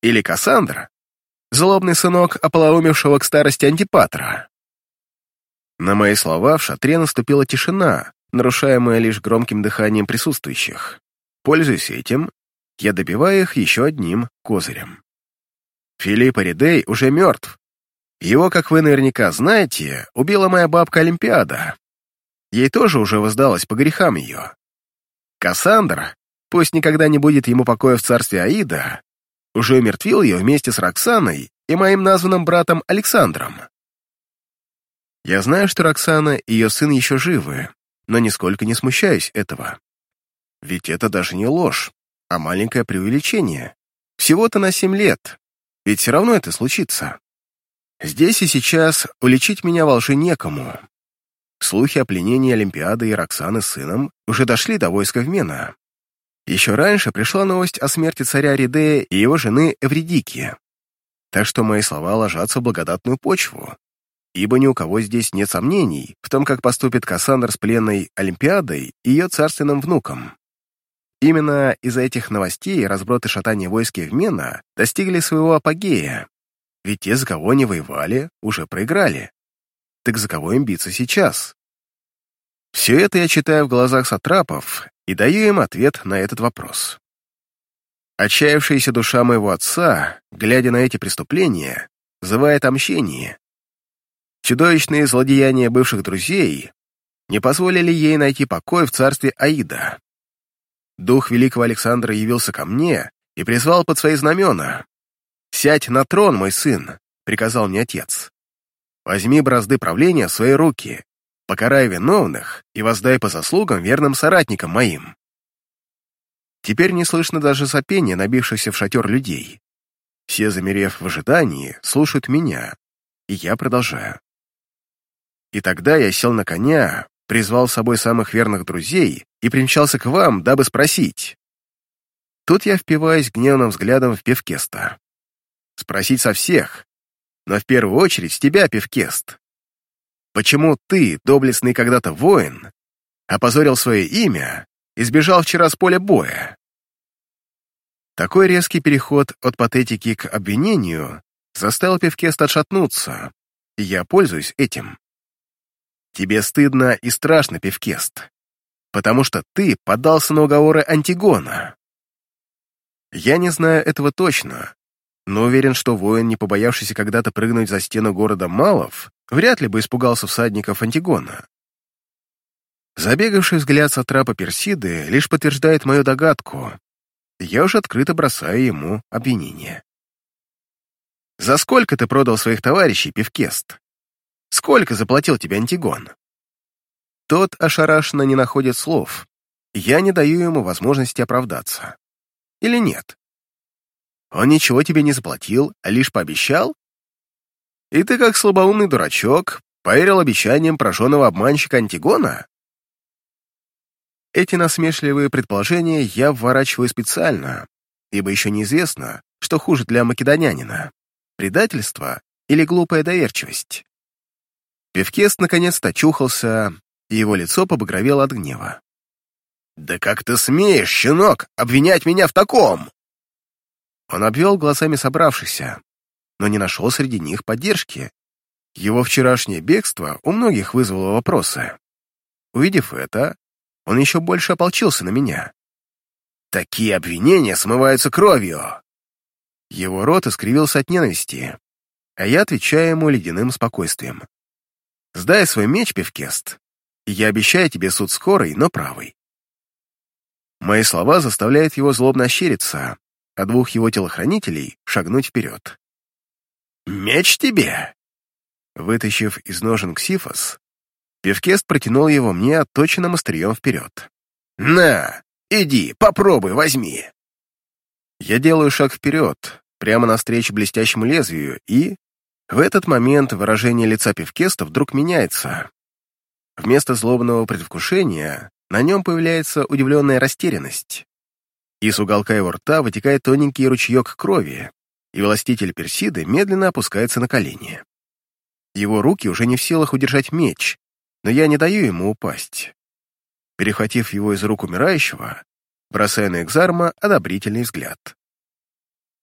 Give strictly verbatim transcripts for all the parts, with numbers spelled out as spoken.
Или Кассандр, злобный сынок ополоумевшего к старости Антипатра? На мои слова в шатре наступила тишина, нарушаемая лишь громким дыханием присутствующих. Пользуясь этим, я добиваю их еще одним козырем. Филипп Аридей уже мертв. Его, как вы наверняка знаете, убила моя бабка Олимпиада. Ей тоже уже воздалось по грехам ее. Кассандр, пусть никогда не будет ему покоя в царстве Аида, уже умертвил ее вместе с Роксаной и моим названным братом Александром. Я знаю, что Роксана и ее сын еще живы, но нисколько не смущаюсь этого. Ведь это даже не ложь, а маленькое преувеличение. Всего-то на семь лет, ведь все равно это случится. Здесь и сейчас уличить меня во лжи некому. Слухи о пленении Олимпиады и Роксаны с сыном уже дошли до войска Эвмена. Еще раньше пришла новость о смерти царя Ридея и его жены Эвридики. Так что мои слова ложатся в благодатную почву, ибо ни у кого здесь нет сомнений в том, как поступит Кассандр с пленной Олимпиадой и ее царственным внуком. Именно из-за этих новостей разброд и шатание войск Эвмена достигли своего апогея, ведь те, за кого они воевали, уже проиграли. Так за кого им биться сейчас? Все это я читаю в глазах сатрапов и даю им ответ на этот вопрос. Отчаявшаяся душа моего отца, глядя на эти преступления, взывает о мщении. Чудовищные злодеяния бывших друзей не позволили ей найти покой в царстве Аида. Дух великого Александра явился ко мне и призвал под свои знамена. «Сядь на трон, мой сын», — приказал мне отец. «Возьми бразды правления в свои руки, покарай виновных и воздай по заслугам верным соратникам моим». Теперь не слышно даже сопения набившихся в шатер людей. Все, замерев в ожидании, слушают меня, и я продолжаю. И тогда я сел на коня, призвал с собой самых верных друзей и примчался к вам, дабы спросить. Тут я впиваюсь гневным взглядом в Певкеста. Спросить со всех, но в первую очередь с тебя, Певкест. Почему ты, доблестный когда-то воин, опозорил свое имя и сбежал вчера с поля боя? Такой резкий переход от патетики к обвинению заставил Певкеста отшатнуться, и я пользуюсь этим. Тебе стыдно и страшно, Певкест, потому что ты поддался на уговоры Антигона. Я не знаю этого точно, но уверен, что воин, не побоявшийся когда-то прыгнуть за стену города Малов, вряд ли бы испугался всадников Антигона. Забегавший взгляд сатрапа Персиды лишь подтверждает мою догадку. Я уже открыто бросаю ему обвинение. «За сколько ты продал своих товарищей, Певкест? Сколько заплатил тебе Антигон?» Тот ошарашенно не находит слов. Я не даю ему возможности оправдаться. Или нет? Он ничего тебе не заплатил, а лишь пообещал? И ты, как слабоумный дурачок, поверил обещаниям прожженного обманщика Антигона? Эти насмешливые предположения я вворачиваю специально, ибо еще неизвестно, что хуже для македонянина — предательство или глупая доверчивость. Певкест наконец-то очухался, и его лицо побагровело от гнева. «Да как ты смеешь, щенок, обвинять меня в таком?» Он обвел глазами собравшихся, но не нашел среди них поддержки. Его вчерашнее бегство у многих вызвало вопросы. Увидев это, он еще больше ополчился на меня. «Такие обвинения смываются кровью!» Его рот искривился от ненависти, а я отвечаю ему ледяным спокойствием. «Сдай свой меч, Певкест, и я обещаю тебе суд скорый, но правый». Мои слова заставляют его злобно ощериться, а двух его телохранителей шагнуть вперед. «Меч тебе!» Вытащив из ножен ксифос, Певкест протянул его мне отточенным острием вперед. «На, иди, попробуй, возьми!» Я делаю шаг вперед, прямо навстречу блестящему лезвию, и... В этот момент выражение лица Певкеста вдруг меняется. Вместо злобного предвкушения на нем появляется удивленная растерянность. Из уголка его рта вытекает тоненький ручеек крови, и властитель Персиды медленно опускается на колени. Его руки уже не в силах удержать меч, но я не даю ему упасть. Перехватив его из рук умирающего, бросаю на Экзарма одобрительный взгляд.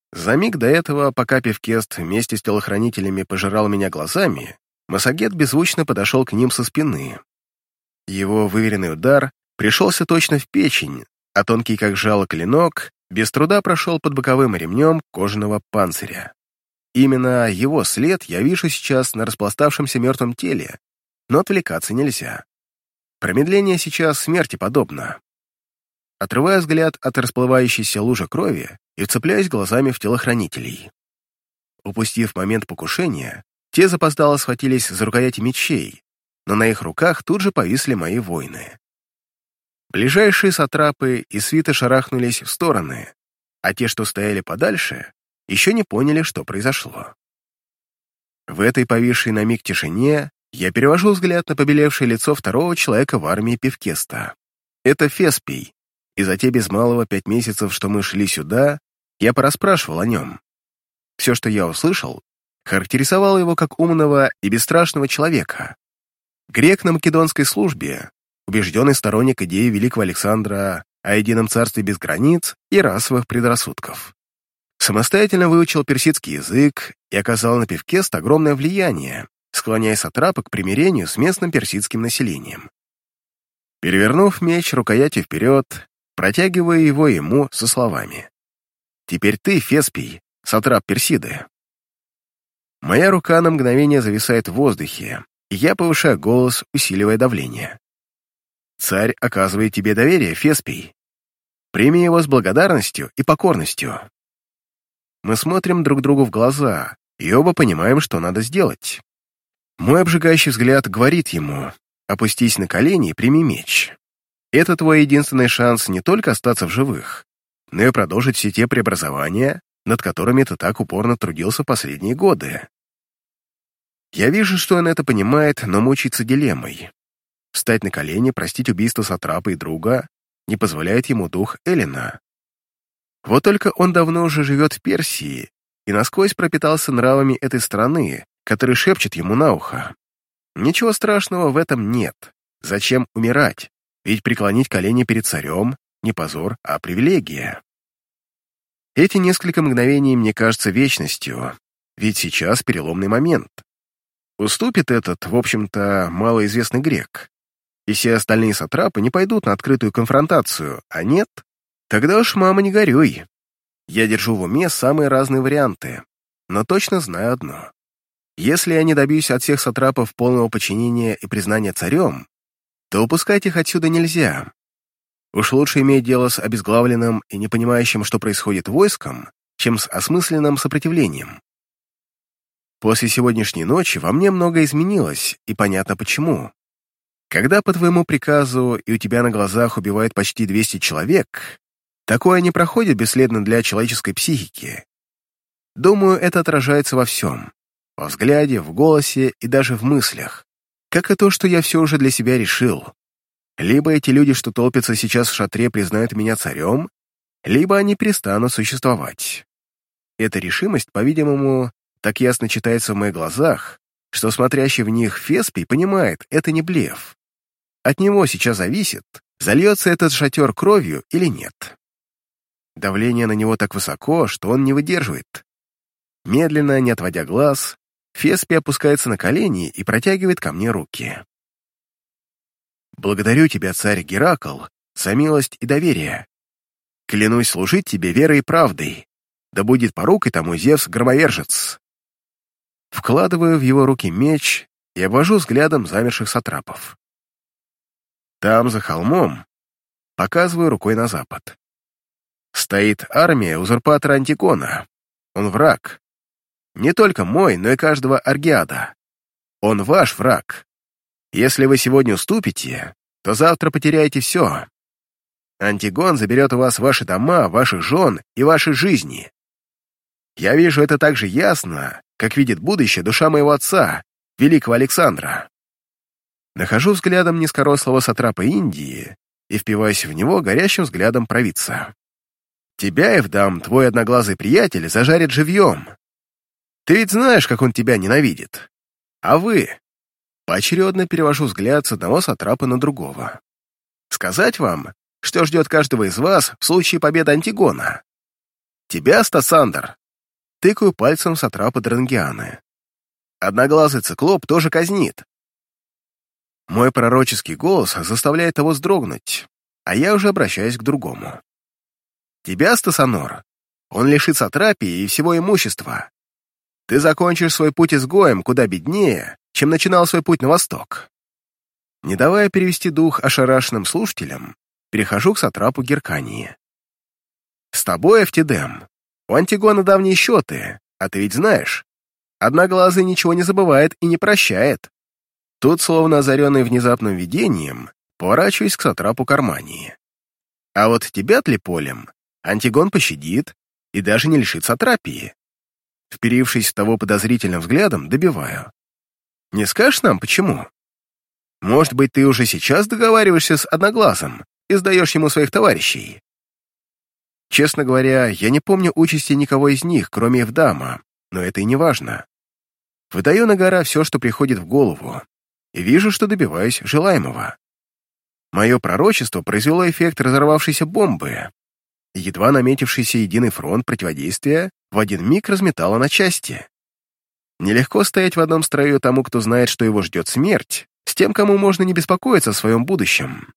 За миг до этого, пока Певкест вместе с телохранителями пожирал меня глазами, Массагет беззвучно подошел к ним со спины. Его выверенный удар пришелся точно в печень, а тонкий как жало клинок без труда прошел под боковым ремнем кожаного панциря. Именно его след я вижу сейчас на распластавшемся мертвом теле, но отвлекаться нельзя. Промедление сейчас смерти подобно. Отрывая взгляд от расплывающейся лужи крови и вцепляюсь глазами в телохранителей. Упустив момент покушения, те запоздало схватились за рукояти мечей, но на их руках тут же повисли мои воины. Ближайшие сатрапы и свиты шарахнулись в стороны, а те, что стояли подальше, еще не поняли, что произошло. В этой повисшей на миг тишине я перевожу взгляд на побелевшее лицо второго человека в армии Певкеста. Это Феспий, и за те без малого пять месяцев, что мы шли сюда, я порасспрашивал о нем. Все, что я услышал, характеризовало его как умного и бесстрашного человека. Грек на македонской службе, убежденный сторонник идеи великого Александра о едином царстве без границ и расовых предрассудков. Самостоятельно выучил персидский язык и оказал на Певкест огромное влияние, склоняя сатрапа к примирению с местным персидским населением. Перевернув меч рукоятью вперед, протягивая его ему со словами: «Теперь ты, Феспий, сатрап Персиды». Моя рука на мгновение зависает в воздухе, и я повышаю голос, усиливая давление. «Царь оказывает тебе доверие, Феспий. Прими его с благодарностью и покорностью». Мы смотрим друг другу в глаза, и оба понимаем, что надо сделать. Мой обжигающий взгляд говорит ему: «Опустись на колени и прими меч. Это твой единственный шанс не только остаться в живых, но и продолжить все те преобразования, над которыми ты так упорно трудился последние годы». Я вижу, что он это понимает, но мучается дилеммой. Встать на колени, простить убийство сатрапа и друга не позволяет ему дух Эллина. Вот только он давно уже живет в Персии и насквозь пропитался нравами этой страны, которые шепчут ему на ухо. Ничего страшного в этом нет. Зачем умирать? Ведь преклонить колени перед царем — не позор, а привилегия. Эти несколько мгновений мне кажутся вечностью, ведь сейчас переломный момент. Уступит этот, в общем-то, малоизвестный грек, и все остальные сатрапы не пойдут на открытую конфронтацию, а нет, тогда уж, мама, не горюй. Я держу в уме самые разные варианты, но точно знаю одно. Если я не добьюсь от всех сатрапов полного подчинения и признания царем, то упускать их отсюда нельзя. Уж лучше иметь дело с обезглавленным и не понимающим, что происходит войском, чем с осмысленным сопротивлением. После сегодняшней ночи во мне многое изменилось, и понятно почему. Когда по твоему приказу и у тебя на глазах убивают почти двести человек, такое не проходит бесследно для человеческой психики. Думаю, это отражается во всем. Во взгляде, в голосе и даже в мыслях. Как и то, что я все уже для себя решил. Либо эти люди, что толпятся сейчас в шатре, признают меня царем, либо они перестанут существовать. Эта решимость, по-видимому, так ясно читается в моих глазах, что смотрящий в них Феспий понимает, это не блеф. От него сейчас зависит, зальется этот шатер кровью или нет. Давление на него так высоко, что он не выдерживает. Медленно, не отводя глаз, Феспий опускается на колени и протягивает ко мне руки. «Благодарю тебя, царь Геракл, за милость и доверие. Клянусь служить тебе верой и правдой. Да будет порукой тому Зевс-громовержец». Вкладываю в его руки меч и обвожу взглядом замерших сатрапов. Там, за холмом, показываю рукой на запад. Стоит армия узурпатора Антигона. Он враг. Не только мой, но и каждого Аргиада. Он ваш враг. Если вы сегодня уступите, то завтра потеряете все. Антигон заберет у вас ваши дома, ваших жен и ваши жизни. Я вижу это так же ясно, как видит будущее душа моего отца, великого Александра. Нахожу взглядом низкорослого сатрапа Индии и впиваюсь в него горящим взглядом провидца. Тебя, Евдам, твой одноглазый приятель, зажарит живьем. Ты ведь знаешь, как он тебя ненавидит. А вы? Поочередно перевожу взгляд с одного сатрапа на другого. Сказать вам, что ждет каждого из вас в случае победы Антигона? Тебя, Стасандр, тыкаю пальцем в сатрапа Дрангианы. Одноглазый циклоп тоже казнит. Мой пророческий голос заставляет его вздрогнуть, а я уже обращаюсь к другому. Тебя, Стасонор, он лишит сатрапии и всего имущества. Ты закончишь свой путь изгоем куда беднее, чем начинал свой путь на восток. Не давая перевести дух ошарашенным слушателям, перехожу к сатрапу Геркании. С тобой, Эфтидем, у Антигона давние счеты, а ты ведь знаешь, Одноглазый ничего не забывает и не прощает. Тут, словно озаренный внезапным видением, поворачиваюсь к сатрапу Кармании. А вот тебя, Тлеполем, Антигон пощадит и даже не лишит сатрапии. Вперившись в того подозрительным взглядом, добиваю. Не скажешь нам, почему? Может быть, ты уже сейчас договариваешься с Одноглазым и сдаешь ему своих товарищей? Честно говоря, я не помню участи никого из них, кроме Евдама, но это и не важно. Выдаю на гора все, что приходит в голову, и вижу, что добиваюсь желаемого. Мое пророчество произвело эффект разорвавшейся бомбы. Едва наметившийся единый фронт противодействия в один миг разметало на части. Нелегко стоять в одном строю тому, кто знает, что его ждет смерть, с тем, кому можно не беспокоиться о своем будущем.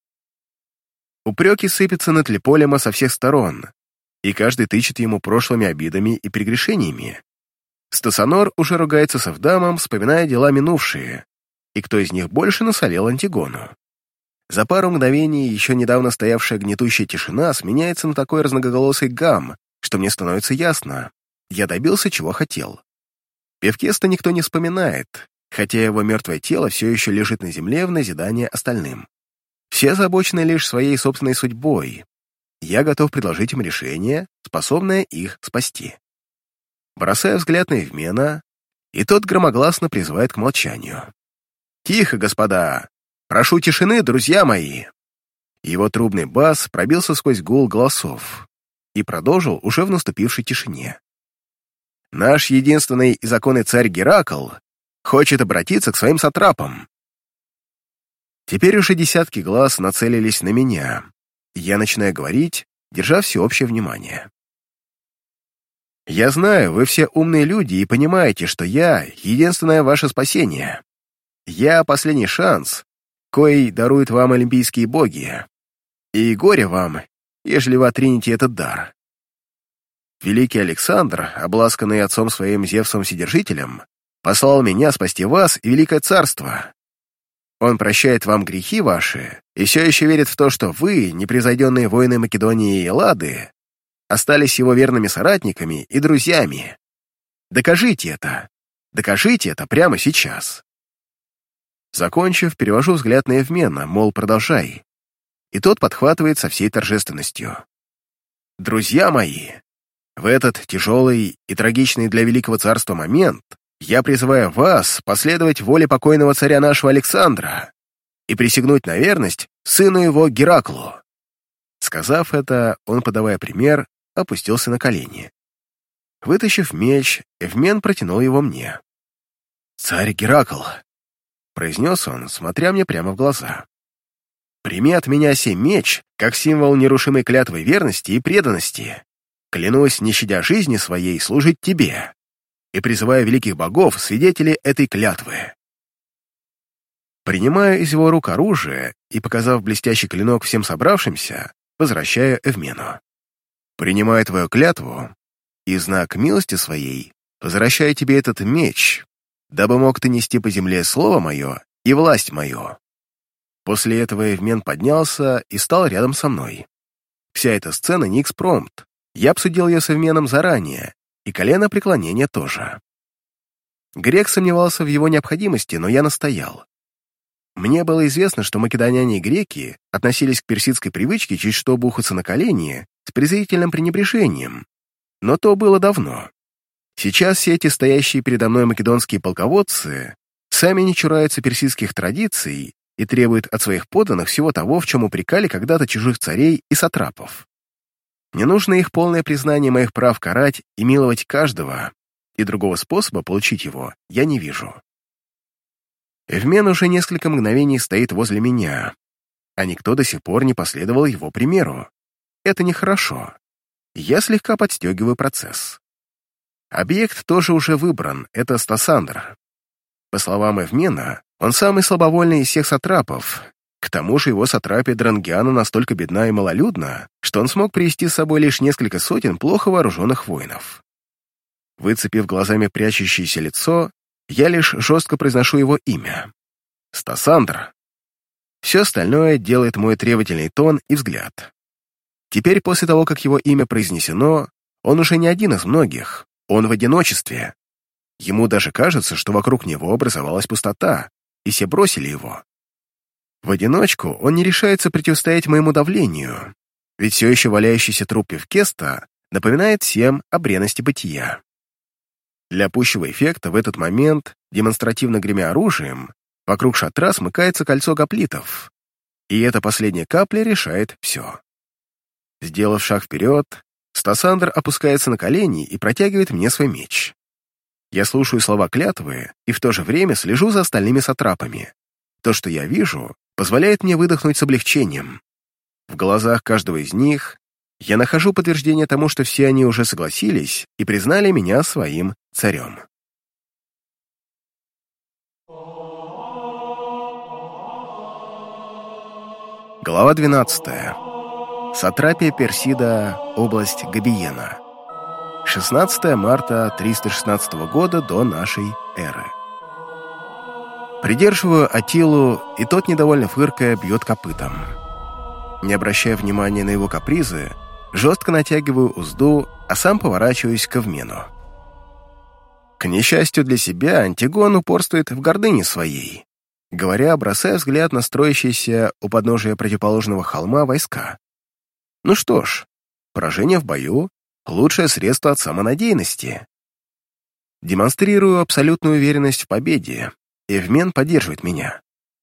Упреки сыпятся на Тлеполема со всех сторон, и каждый тычет ему прошлыми обидами и прегрешениями. Стасонор уже ругается с Эвдамом, вспоминая дела минувшие, и кто из них больше насолил Антигону. За пару мгновений еще недавно стоявшая гнетущая тишина сменяется на такой разноголосый гам, что мне становится ясно. Я добился, чего хотел. Певкеста никто не вспоминает, хотя его мертвое тело все еще лежит на земле в назидание остальным. Все озабочены лишь своей собственной судьбой. Я готов предложить им решение, способное их спасти. Бросая взгляд на Евмена, и тот громогласно призывает к молчанию. «Тихо, господа! Прошу тишины, друзья мои!» Его трубный бас пробился сквозь гул голосов и продолжил уже в наступившей тишине. «Наш единственный и законный царь Геракл хочет обратиться к своим сатрапам». Теперь уже десятки глаз нацелились на меня, и я начинаю говорить, держа всеобщее внимание. «Я знаю, вы все умные люди и понимаете, что я — единственное ваше спасение. Я — последний шанс, коей даруют вам олимпийские боги. И горе вам, ежели вы отринете этот дар. Великий Александр, обласканный отцом своим Зевсом-Вседержителем, послал меня спасти вас и Великое Царство. Он прощает вам грехи ваши и все еще верит в то, что вы, непревзойденные воины Македонии и Эллады, остались его верными соратниками и друзьями. Докажите это. Докажите это прямо сейчас». Закончив, перевожу взгляд на Евмена, мол, продолжай. И тот подхватывает со всей торжественностью. «Друзья мои, в этот тяжелый и трагичный для Великого Царства момент я призываю вас последовать воле покойного царя нашего Александра и присягнуть на верность сыну его Гераклу». Сказав это, он, подавая пример, опустился на колени. Вытащив меч, Евмен протянул его мне. «Царь Геракл», — произнес он, смотря мне прямо в глаза, «прими от меня сей меч, как символ нерушимой клятвы верности и преданности. Клянусь, не щадя жизни своей, служить тебе, и призываю великих богов, свидетелей этой клятвы». Принимаю из его рук оружие и, показав блестящий клинок всем собравшимся, возвращаю Евмену. «Принимаю твою клятву, и знак милости своей возвращаю тебе этот меч, дабы мог ты нести по земле слово мое и власть мою». После этого Евмен поднялся и стал рядом со мной. Вся эта сцена не экспромт. Я обсудил ее с Евменом заранее, и колено преклонения тоже. Грек сомневался в его необходимости, но я настоял. Мне было известно, что македоняне и греки относились к персидской привычке чуть что бухаться на колени с презрительным пренебрежением, но то было давно. Сейчас все эти стоящие передо мной македонские полководцы сами не чураются персидских традиций и требуют от своих подданных всего того, в чем упрекали когда-то чужих царей и сатрапов. Мне нужно их полное признание моих прав карать и миловать каждого, и другого способа получить его я не вижу. Евмен уже несколько мгновений стоит возле меня, а никто до сих пор не последовал его примеру. Это нехорошо. Я слегка подстегиваю процесс. Объект тоже уже выбран, это Стасандр. По словам Эвмена, он самый слабовольный из всех сатрапов. К тому же его сатрапия Дрангиана настолько бедна и малолюдна, что он смог привести с собой лишь несколько сотен плохо вооруженных воинов. Выцепив глазами прячущееся лицо, я лишь жестко произношу его имя. Стасандр. Все остальное делает мой требовательный тон и взгляд. Теперь, после того, как его имя произнесено, он уже не один из многих, он в одиночестве. Ему даже кажется, что вокруг него образовалась пустота, и все бросили его. В одиночку он не решается противостоять моему давлению, ведь все еще валяющийся труп Певкеста напоминает всем о бренности бытия. Для пущего эффекта в этот момент, демонстративно гремя оружием, вокруг шатра смыкается кольцо гоплитов, и эта последняя капля решает все. Сделав шаг вперед, Стасандр опускается на колени и протягивает мне свой меч. Я слушаю слова клятвы и в то же время слежу за остальными сатрапами. То, что я вижу, позволяет мне выдохнуть с облегчением. В глазах каждого из них я нахожу подтверждение тому, что все они уже согласились и признали меня своим царем. Глава двенадцатая. Сатрапия Персида, область Габиена. шестнадцатое марта триста шестнадцатого года до нашей эры. Придерживаю Атилу, и тот, недовольно фыркая, бьет копытом. Не обращая внимания на его капризы, жестко натягиваю узду, а сам поворачиваюсь к Эвмену. К несчастью для себя, Антигон упорствует в гордыне своей, говоря, бросая взгляд на строящиеся у подножия противоположного холма войска. Ну что ж, поражение в бою — лучшее средство от самонадеянности. Демонстрирую абсолютную уверенность в победе, и Эвмен поддерживает меня.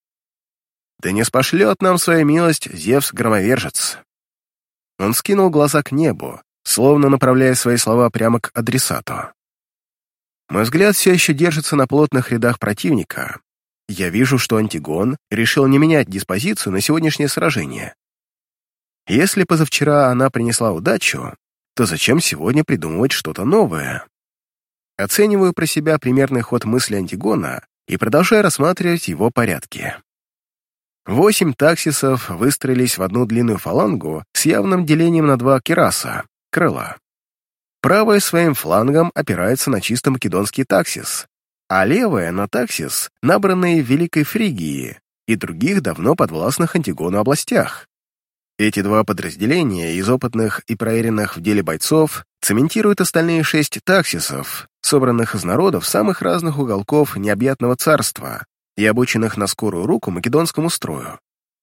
«Да не спошлет нам свою милость Зевс-громовержец». Он скинул глаза к небу, словно направляя свои слова прямо к адресату. Мой взгляд все еще держится на плотных рядах противника. Я вижу, что Антигон решил не менять диспозицию на сегодняшнее сражение. Если позавчера она принесла удачу, то зачем сегодня придумывать что-то новое? Оцениваю про себя примерный ход мысли Антигона и продолжаю рассматривать его порядки. Восемь таксисов выстроились в одну длинную фалангу с явным делением на два кираса, крыла. Правая своим флангом опирается на чисто македонский таксис, а левая — на таксис, набранный в Великой Фригии и других давно подвластных Антигону областях. Эти два подразделения из опытных и проверенных в деле бойцов цементируют остальные шесть таксисов, собранных из народов самых разных уголков необъятного царства и обученных на скорую руку македонскому строю.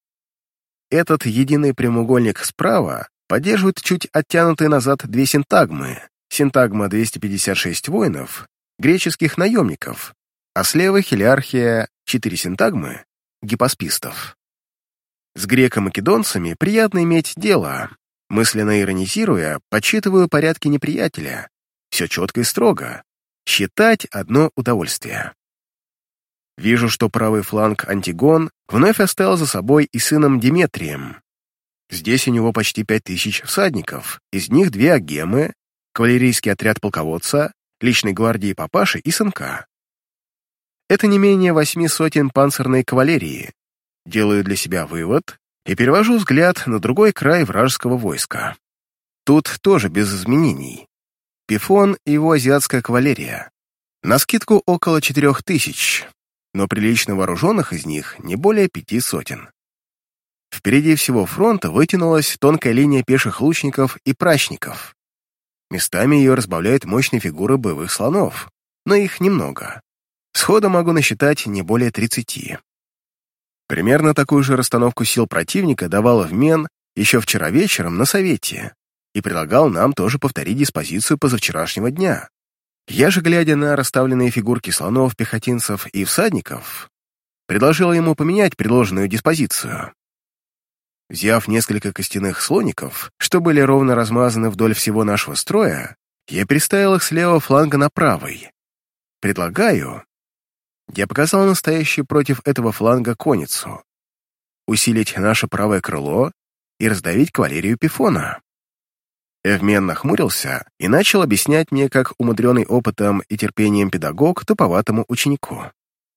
Этот единый прямоугольник справа поддерживает чуть оттянутые назад две синтагмы, синтагма двести пятьдесят шесть воинов, греческих наемников, а слева хилиархия четыре синтагмы, гипоспистов. С греко-македонцами приятно иметь дело. Мысленно иронизируя, подсчитываю порядки неприятеля. Все четко и строго. Считать одно удовольствие. Вижу, что правый фланг Антигон вновь оставил за собой и сыном Деметрием. Здесь у него почти пять тысяч всадников, из них две агемы, кавалерийский отряд полководца, личной гвардии папаши и сынка. Это не менее восьми сотен панцирной кавалерии. Делаю для себя вывод и перевожу взгляд на другой край вражеского войска. Тут тоже без изменений. Пифон и его азиатская кавалерия. Навскидку около четырех тысяч, но прилично вооруженных из них не более пяти сотен. Впереди всего фронта вытянулась тонкая линия пеших лучников и прачников. Местами ее разбавляют мощные фигуры боевых слонов, но их немного. Сходу могу насчитать не более тридцати. Примерно такую же расстановку сил противника давал Эвмен еще вчера вечером на совете и предлагал нам тоже повторить диспозицию позавчерашнего дня. Я же, глядя на расставленные фигурки слонов, пехотинцев и всадников, предложил ему поменять предложенную диспозицию. Взяв несколько костяных слоников, что были ровно размазаны вдоль всего нашего строя, я переставил их с левого фланга на правый. Предлагаю... Я показал настоящую против этого фланга конницу. Усилить наше правое крыло и раздавить кавалерию Пифона. Эвмен нахмурился и начал объяснять мне, как умудренный опытом и терпением педагог туповатому ученику.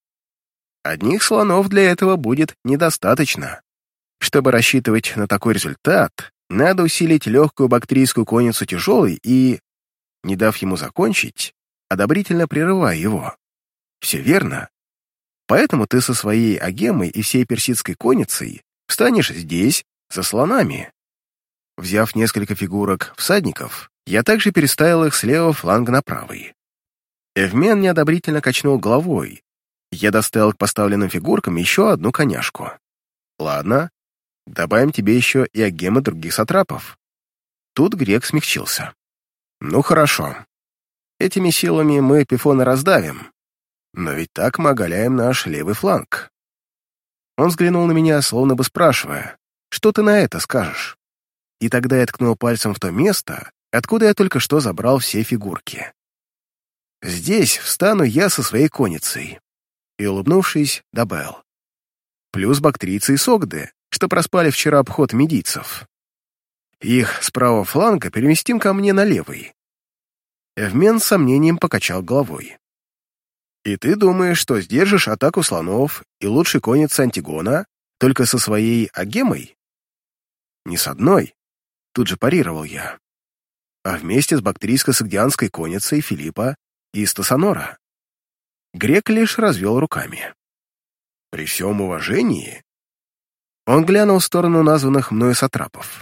Одних слонов для этого будет недостаточно. Чтобы рассчитывать на такой результат, надо усилить легкую бактрийскую конницу тяжелой и, не дав ему закончить, одобрительно прерывая его. Все верно. Поэтому ты со своей агемой и всей персидской конницей встанешь здесь, за слонами. Взяв несколько фигурок всадников, я также переставил их с левого фланга на правый. Эвмен неодобрительно качнул головой. Я доставил к поставленным фигуркам еще одну коняшку. Ладно, добавим тебе еще и агемы других сатрапов. Тут грек смягчился. Ну хорошо. Этими силами мы Пифона раздавим. Но ведь так мы оголяем наш левый фланг. Он взглянул на меня, словно бы спрашивая, что ты на это скажешь? И тогда я ткнул пальцем в то место, откуда я только что забрал все фигурки. Здесь встану я со своей конницей. И, улыбнувшись, добавил. Плюс бактрийцы и согды, что проспали вчера обход медийцев. Их с правого фланга переместим ко мне на левый. Эвмен с сомнением покачал головой. И ты думаешь, что сдержишь атаку слонов и лучшей конницы Антигона только со своей агемой? Не с одной, тут же парировал я, а вместе с бактрийско-сагдианской конницей Филиппа и Стасонора. Грек лишь развел руками. При всем уважении... Он глянул в сторону названных мною сатрапов.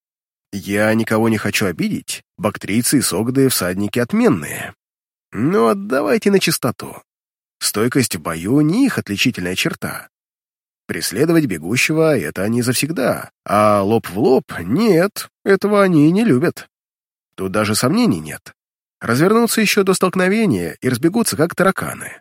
Я никого не хочу обидеть, бактрийцы и согды всадники отменные. Но давайте на чистоту. Стойкость в бою не их отличительная черта. Преследовать бегущего — это они завсегда, а лоб в лоб — нет, этого они не любят. Тут даже сомнений нет. Развернутся еще до столкновения и разбегутся, как тараканы.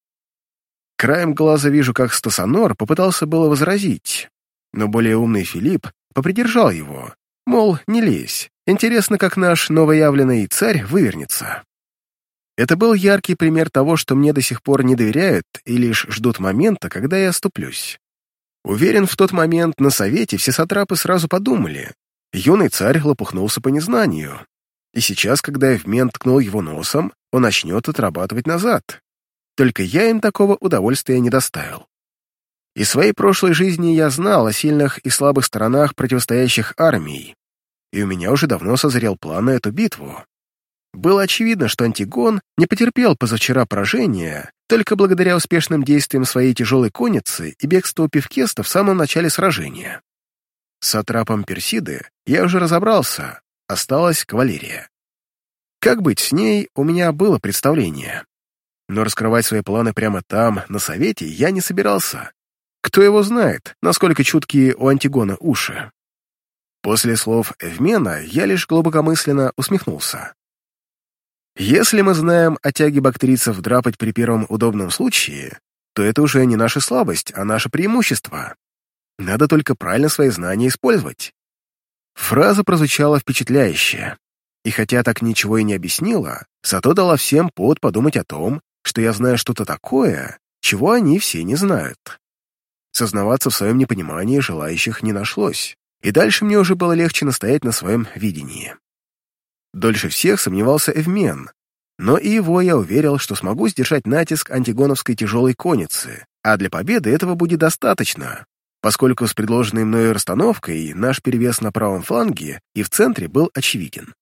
Краем глаза вижу, как Стасонор попытался было возразить, но более умный Филипп попридержал его, мол, не лезь, интересно, как наш новоявленный царь вывернется. Это был яркий пример того, что мне до сих пор не доверяют и лишь ждут момента, когда я оступлюсь. Уверен, в тот момент на совете все сатрапы сразу подумали. Юный царь лопухнулся по незнанию. И сейчас, когда Эвмен ткнул его носом, он начнет отрабатывать назад. Только я им такого удовольствия не доставил. Из своей прошлой жизни я знал о сильных и слабых сторонах противостоящих армий, и у меня уже давно созрел план на эту битву. Было очевидно, что Антигон не потерпел позавчера поражения только благодаря успешным действиям своей тяжелой конницы и бегству Певкеста в самом начале сражения. С сатрапом Персиды я уже разобрался, осталась кавалерия. Как быть с ней, у меня было представление. Но раскрывать свои планы прямо там, на совете, я не собирался. Кто его знает, насколько чуткие у Антигона уши. После слов Эвмена я лишь глубокомысленно усмехнулся. Если мы знаем о тяге бактрийцев драпать при первом удобном случае, то это уже не наша слабость, а наше преимущество. Надо только правильно свои знания использовать. Фраза прозвучала впечатляюще, и хотя так ничего и не объяснила, зато дала всем повод подумать о том, что я знаю что-то такое, чего они все не знают. Сознаваться в своем непонимании желающих не нашлось, и дальше мне уже было легче настоять на своем видении. Дольше всех сомневался Эвмен, но и его я уверил, что смогу сдержать натиск антигоновской тяжелой конницы, а для победы этого будет достаточно, поскольку с предложенной мною расстановкой наш перевес на правом фланге и в центре был очевиден.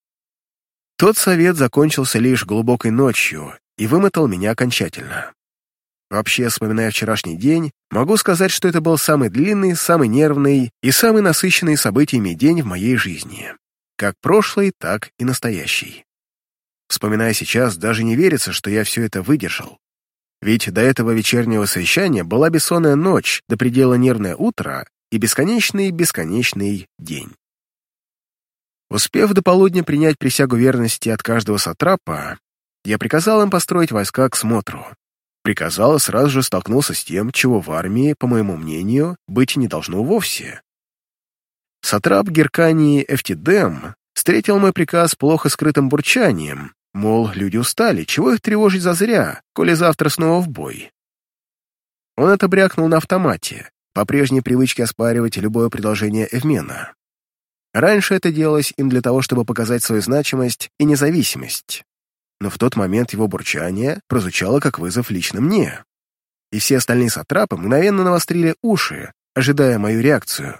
Тот совет закончился лишь глубокой ночью и вымотал меня окончательно. Вообще, вспоминая вчерашний день, могу сказать, что это был самый длинный, самый нервный и самый насыщенный событиями день в моей жизни. Как прошлый, так и настоящий. Вспоминая сейчас, даже не верится, что я все это выдержал. Ведь до этого вечернего совещания была бессонная ночь, до предела нервное утро и бесконечный-бесконечный день. Успев до полудня принять присягу верности от каждого сатрапа, я приказал им построить войска к смотру. Приказал и сразу же столкнулся с тем, чего в армии, по моему мнению, быть не должно вовсе. Сатрап Геркании Эфтидем встретил мой приказ плохо скрытым бурчанием, мол, люди устали, чего их тревожить зазря, коли завтра снова в бой. Он это брякнул на автомате, по прежней привычке оспаривать любое предложение Эвмена. Раньше это делалось им для того, чтобы показать свою значимость и независимость. Но в тот момент его бурчание прозвучало как вызов лично мне. И все остальные сатрапы мгновенно навострили уши, ожидая мою реакцию.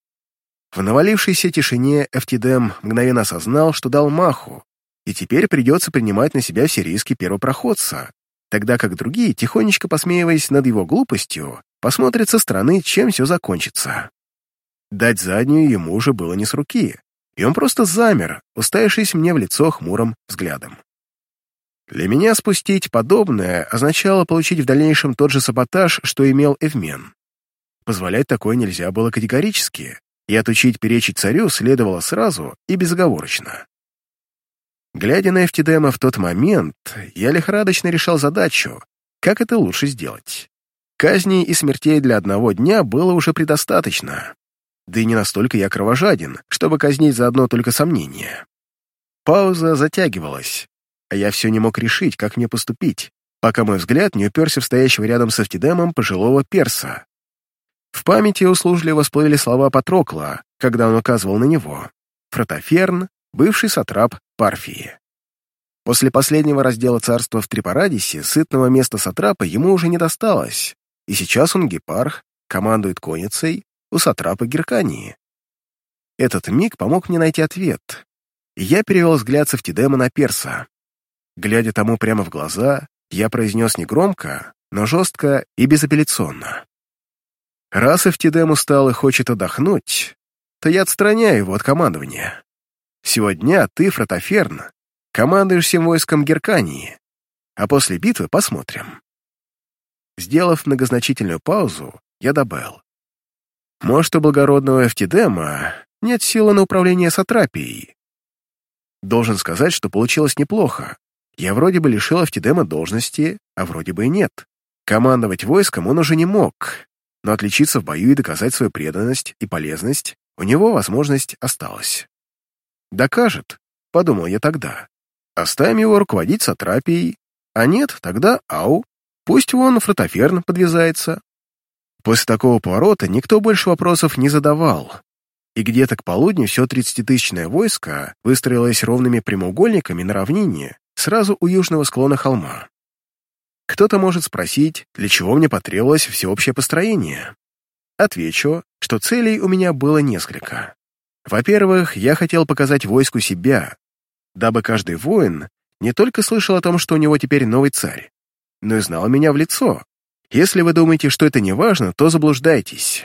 В навалившейся тишине Эфтидем мгновенно осознал, что дал маху, и теперь придется принимать на себя все риски первопроходца, тогда как другие, тихонечко посмеиваясь над его глупостью, посмотрят со стороны, чем все закончится. Дать заднюю ему уже было не с руки, и он просто замер, уставившись мне в лицо хмурым взглядом. Для меня спустить подобное означало получить в дальнейшем тот же саботаж, что имел Эвмен. Позволять такое нельзя было категорически, и отучить перечить царю следовало сразу и безоговорочно. Глядя на Эфтидема в тот момент, я лихорадочно решал задачу, как это лучше сделать. Казней и смертей для одного дня было уже предостаточно, да и не настолько я кровожаден, чтобы казнить за одно только сомнение. Пауза затягивалась, а я все не мог решить, как мне поступить, пока мой взгляд не уперся в стоящего рядом с Эфтидемом пожилого перса. В памяти услужливо всплыли слова Патрокла, когда он указывал на него. Фротоферн, бывший сатрап Парфии. После последнего раздела царства в Трипарадисе сытного места сатрапа ему уже не досталось, и сейчас он гепарх, командует конницей у сатрапа Геркании. Этот миг помог мне найти ответ, и я перевел взгляд с Эфтидема на перса. Глядя тому прямо в глаза, я произнес негромко, но жестко и безапелляционно. Раз Эфтидем устал и хочет отдохнуть, то я отстраняю его от командования. Сегодня ты, Фротоферн, командуешь всем войском Геркании, а после битвы посмотрим. Сделав многозначительную паузу, я добавил. Может, у благородного Эфтидема нет силы на управление сатрапией. Должен сказать, что получилось неплохо. Я вроде бы лишил Эфтидема должности, а вроде бы и нет. Командовать войском он уже не мог, но отличиться в бою и доказать свою преданность и полезность у него возможность осталась. «Докажет», — подумал я тогда. «Оставим его руководить сатрапией, а нет, тогда ау, пусть вон Фротоферн подвязается». После такого поворота никто больше вопросов не задавал, и где-то к полудню все тридцатитысячное войско выстроилось ровными прямоугольниками на равнине сразу у южного склона холма. Кто-то может спросить, для чего мне потребовалось всеобщее построение. Отвечу, что целей у меня было несколько. Во-первых, я хотел показать войску себя, дабы каждый воин не только слышал о том, что у него теперь новый царь, но и знал меня в лицо. Если вы думаете, что это не важно, то заблуждаетесь.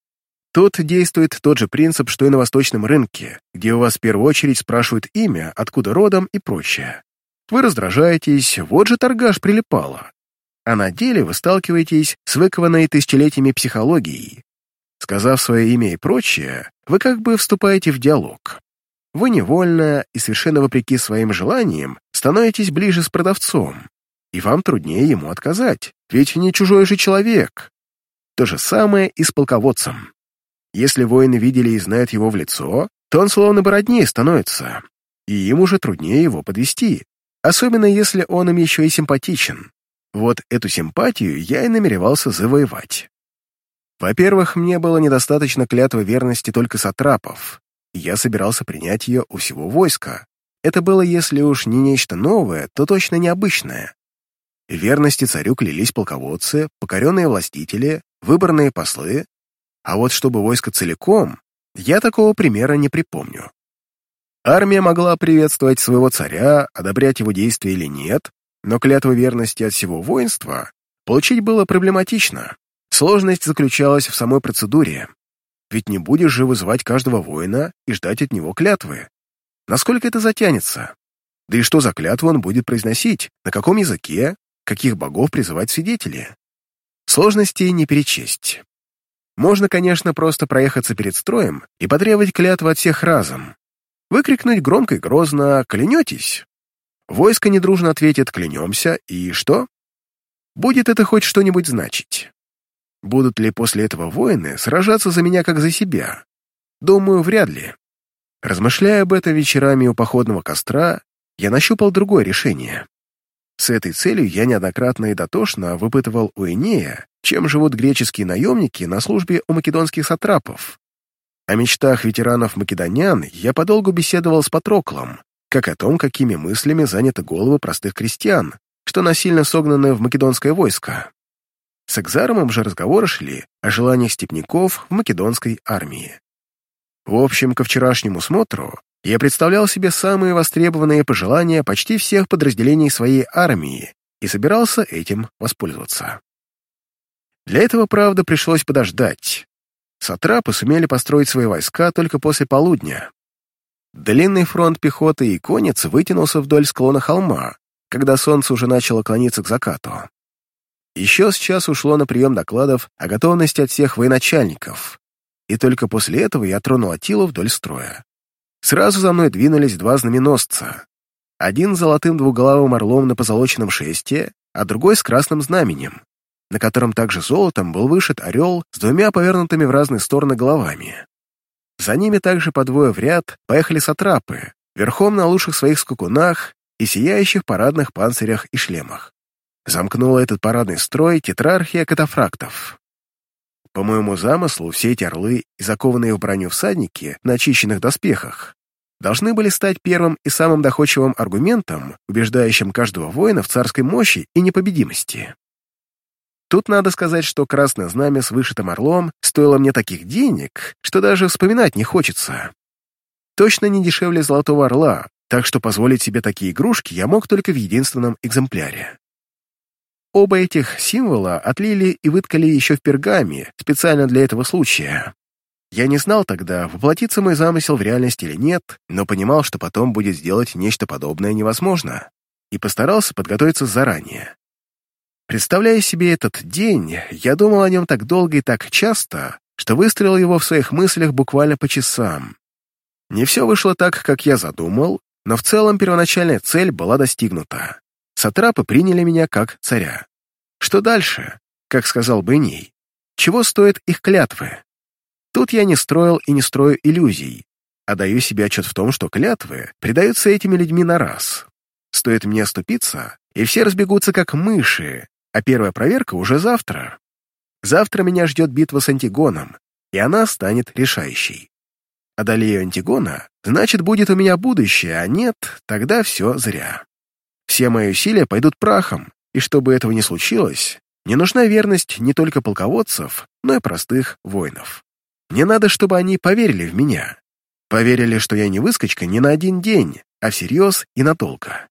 Тут действует тот же принцип, что и на восточном рынке, где у вас в первую очередь спрашивают имя, откуда родом и прочее. Вы раздражаетесь, вот же торгаш прилипала. А на деле вы сталкиваетесь с выкованной тысячелетиями психологией. Сказав свое имя и прочее, вы как бы вступаете в диалог. Вы невольно и совершенно вопреки своим желаниям становитесь ближе с продавцом, и вам труднее ему отказать, ведь не чужой же человек. То же самое и с полководцем. Если воины видели и знают его в лицо, то он словно бы роднее становится, и им уже труднее его подвести, особенно если он им еще и симпатичен. Вот эту симпатию я и намеревался завоевать. Во-первых, мне было недостаточно клятвы верности только сатрапов, и я собирался принять ее у всего войска. Это было, если уж не нечто новое, то точно необычное. В верности царю клялись полководцы, покоренные властители, выборные послы, а вот чтобы войско целиком, я такого примера не припомню. Армия могла приветствовать своего царя, одобрять его действия или нет, но клятву верности от всего воинства получить было проблематично. Сложность заключалась в самой процедуре. Ведь не будешь же вызывать каждого воина и ждать от него клятвы. Насколько это затянется? Да и что за клятву он будет произносить, на каком языке, каких богов призывать свидетели? Сложностей не перечесть. Можно, конечно, просто проехаться перед строем и потребовать клятвы от всех разом. Выкрикнуть громко и грозно «Клянетесь!». Войско недружно ответит «Клянемся», и что? Будет это хоть что-нибудь значить? Будут ли после этого воины сражаться за меня как за себя? Думаю, вряд ли. Размышляя об этом вечерами у походного костра, я нащупал другое решение. С этой целью я неоднократно и дотошно выпытывал у Энея, чем живут греческие наемники на службе у македонских сатрапов. О мечтах ветеранов-македонян я подолгу беседовал с Патроклом, как о том, какими мыслями заняты головы простых крестьян, что насильно согнаны в македонское войско. С Экзармом же разговоры шли о желаниях степняков в македонской армии. В общем, ко вчерашнему смотру я представлял себе самые востребованные пожелания почти всех подразделений своей армии и собирался этим воспользоваться. Для этого, правда, пришлось подождать. Сатрапы сумели построить свои войска только после полудня. Длинный фронт пехоты и конницы вытянулся вдоль склона холма, когда солнце уже начало клониться к закату. Еще с час ушло на прием докладов о готовности от всех военачальников, и только после этого я тронул Аттилу вдоль строя. Сразу за мной двинулись два знаменосца. Один с золотым двуглавым орлом на позолоченном шесте, а другой с красным знаменем, на котором также золотом был вышит орел с двумя повернутыми в разные стороны головами. За ними также по двое в ряд поехали сатрапы, верхом на лучших своих скакунах и сияющих парадных панцирях и шлемах. Замкнула этот парадный строй тетрархия катафрактов. По моему замыслу, все эти орлы и закованные в броню всадники на очищенных доспехах должны были стать первым и самым доходчивым аргументом, убеждающим каждого воина в царской мощи и непобедимости. Тут надо сказать, что красное знамя с вышитым орлом стоило мне таких денег, что даже вспоминать не хочется. Точно не дешевле золотого орла, так что позволить себе такие игрушки я мог только в единственном экземпляре. Оба этих символа отлили и выткали еще в Пергаме, специально для этого случая. Я не знал тогда, воплотится мой замысел в реальность или нет, но понимал, что потом будет сделать нечто подобное невозможно, и постарался подготовиться заранее. Представляя себе этот день, я думал о нем так долго и так часто, что выстроил его в своих мыслях буквально по часам. Не все вышло так, как я задумал, но в целом первоначальная цель была достигнута. Сатрапы приняли меня как царя. Что дальше? Как сказал бы Эней. Чего стоят их клятвы? Тут я не строил и не строю иллюзий, а даю себе отчет в том, что клятвы придаются этими людьми на раз. Стоит мне оступиться, и все разбегутся как мыши, а первая проверка уже завтра. Завтра меня ждет битва с Антигоном, и она станет решающей. Одолею Антигона, значит, будет у меня будущее, а нет, тогда все зря. Все мои усилия пойдут прахом, и чтобы этого не случилось, мне нужна верность не только полководцев, но и простых воинов. Мне надо, чтобы они поверили в меня. Поверили, что я не выскочка ни на один день, а всерьез и надолго.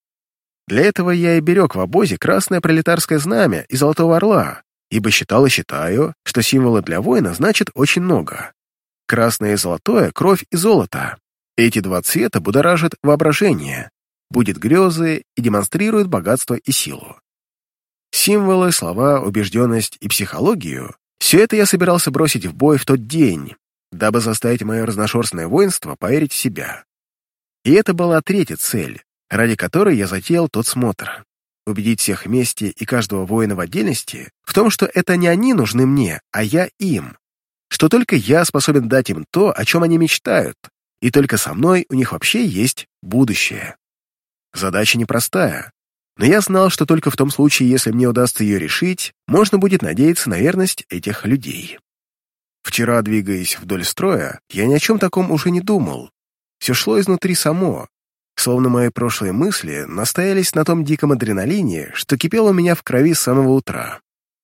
Для этого я и берег в обозе красное пролетарское знамя и золотого орла, ибо считал и считаю, что символы для воина значат очень много. Красное и золотое — кровь и золото. Эти два цвета будоражат воображение, будет грезы и демонстрируют богатство и силу. Символы, слова, убежденность и психологию — все это я собирался бросить в бой в тот день, дабы заставить мое разношерстное воинство поверить в себя. И это была третья цель, ради которой я затеял тот смотр. Убедить всех вместе и каждого воина в отдельности в том, что это не они нужны мне, а я им, что только я способен дать им то, о чем они мечтают, и только со мной у них вообще есть будущее. Задача непростая, но я знал, что только в том случае, если мне удастся ее решить, можно будет надеяться на верность этих людей. Вчера, двигаясь вдоль строя, я ни о чем таком уже не думал. Все шло изнутри само, словно мои прошлые мысли настоялись на том диком адреналине, что кипело у меня в крови с самого утра.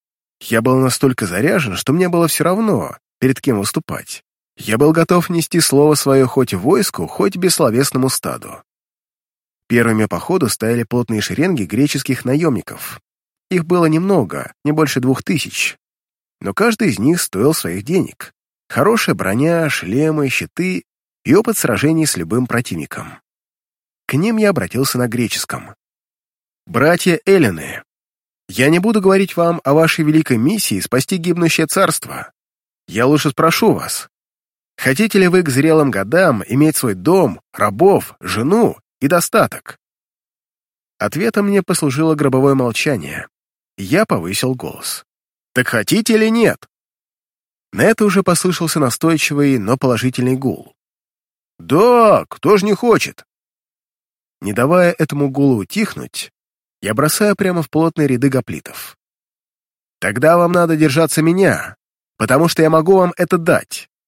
Я был настолько заряжен, что мне было все равно, перед кем выступать. Я был готов нести слово свое хоть войску, хоть бессловесному стаду. Первыми по ходу стояли плотные шеренги греческих наемников. Их было немного, не больше двух тысяч. Но каждый из них стоил своих денег. Хорошая броня, шлемы, щиты и опыт сражений с любым противником. К ним я обратился на греческом. «Братья эллины, я не буду говорить вам о вашей великой миссии спасти гибнущее царство. Я лучше спрошу вас, хотите ли вы к зрелым годам иметь свой дом, рабов, жену и достаток?» Ответом мне послужило гробовое молчание. Я повысил голос. «Так хотите или нет?» На это уже послышался настойчивый, но положительный гул. «Да, кто ж не хочет?» Не давая этому гулу утихнуть, я бросаю прямо в плотные ряды гоплитов. «Тогда вам надо держаться меня, потому что я могу вам это дать.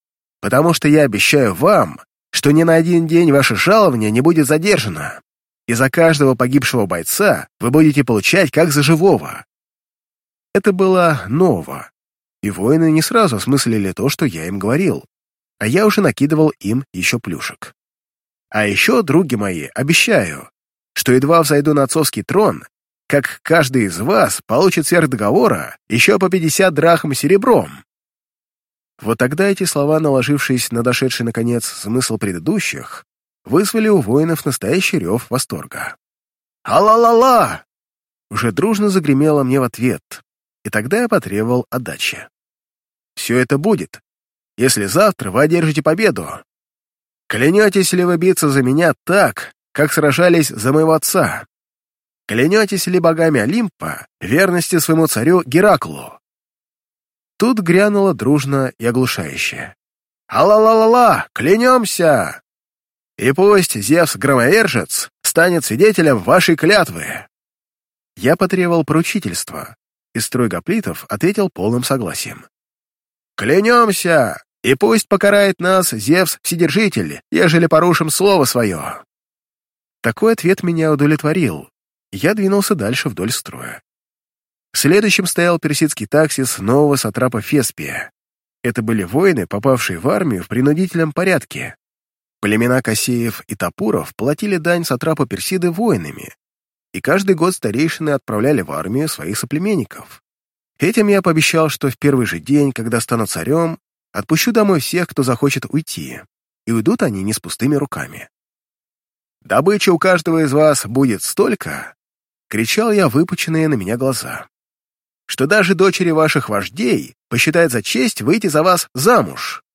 потому что я обещаю вам, что ни на один день ваше жалование не будет задержано, и за каждого погибшего бойца вы будете получать как за живого». Это было ново, и воины не сразу осмыслили то, что я им говорил, а я уже накидывал им еще плюшек. А еще, други мои, обещаю, что едва взойду на отцовский трон, как каждый из вас получит сверх договора еще по пятьдесят драхм серебром. Вот тогда эти слова, наложившись на дошедший наконец смысл предыдущих, вызвали у воинов настоящий рев восторга. «А-ла-ла-ла!» Уже дружно загремело мне в ответ, и тогда я потребовал отдачи. «Все это будет, если завтра вы одержите победу. Клянетесь ли вы биться за меня так, как сражались за моего отца? Клянетесь ли богами Олимпа верности своему царю Гераклу?» Тут грянуло дружно и оглушающе. «А-ла-ла-ла-ла! Клянемся! И пусть Зевс-громовержец станет свидетелем вашей клятвы!» Я потребовал поручительства, и строй гоплитов ответил полным согласием. «Клянемся! И пусть покарает нас Зевс-вседержитель, ежели порушим слово свое!» Такой ответ меня удовлетворил, и я двинулся дальше вдоль строя. Следующим стоял персидский таксис нового сатрапа Феспия. Это были воины, попавшие в армию в принудительном порядке. Племена Кассеев и Тапуров платили дань сатрапу Персиды воинами, и каждый год старейшины отправляли в армию своих соплеменников. Этим я пообещал, что в первый же день, когда стану царем, отпущу домой всех, кто захочет уйти, и уйдут они не с пустыми руками. «Добычи у каждого из вас будет столько», — кричал я выпученные на меня глаза, «что даже дочери ваших вождей посчитают за честь выйти за вас замуж».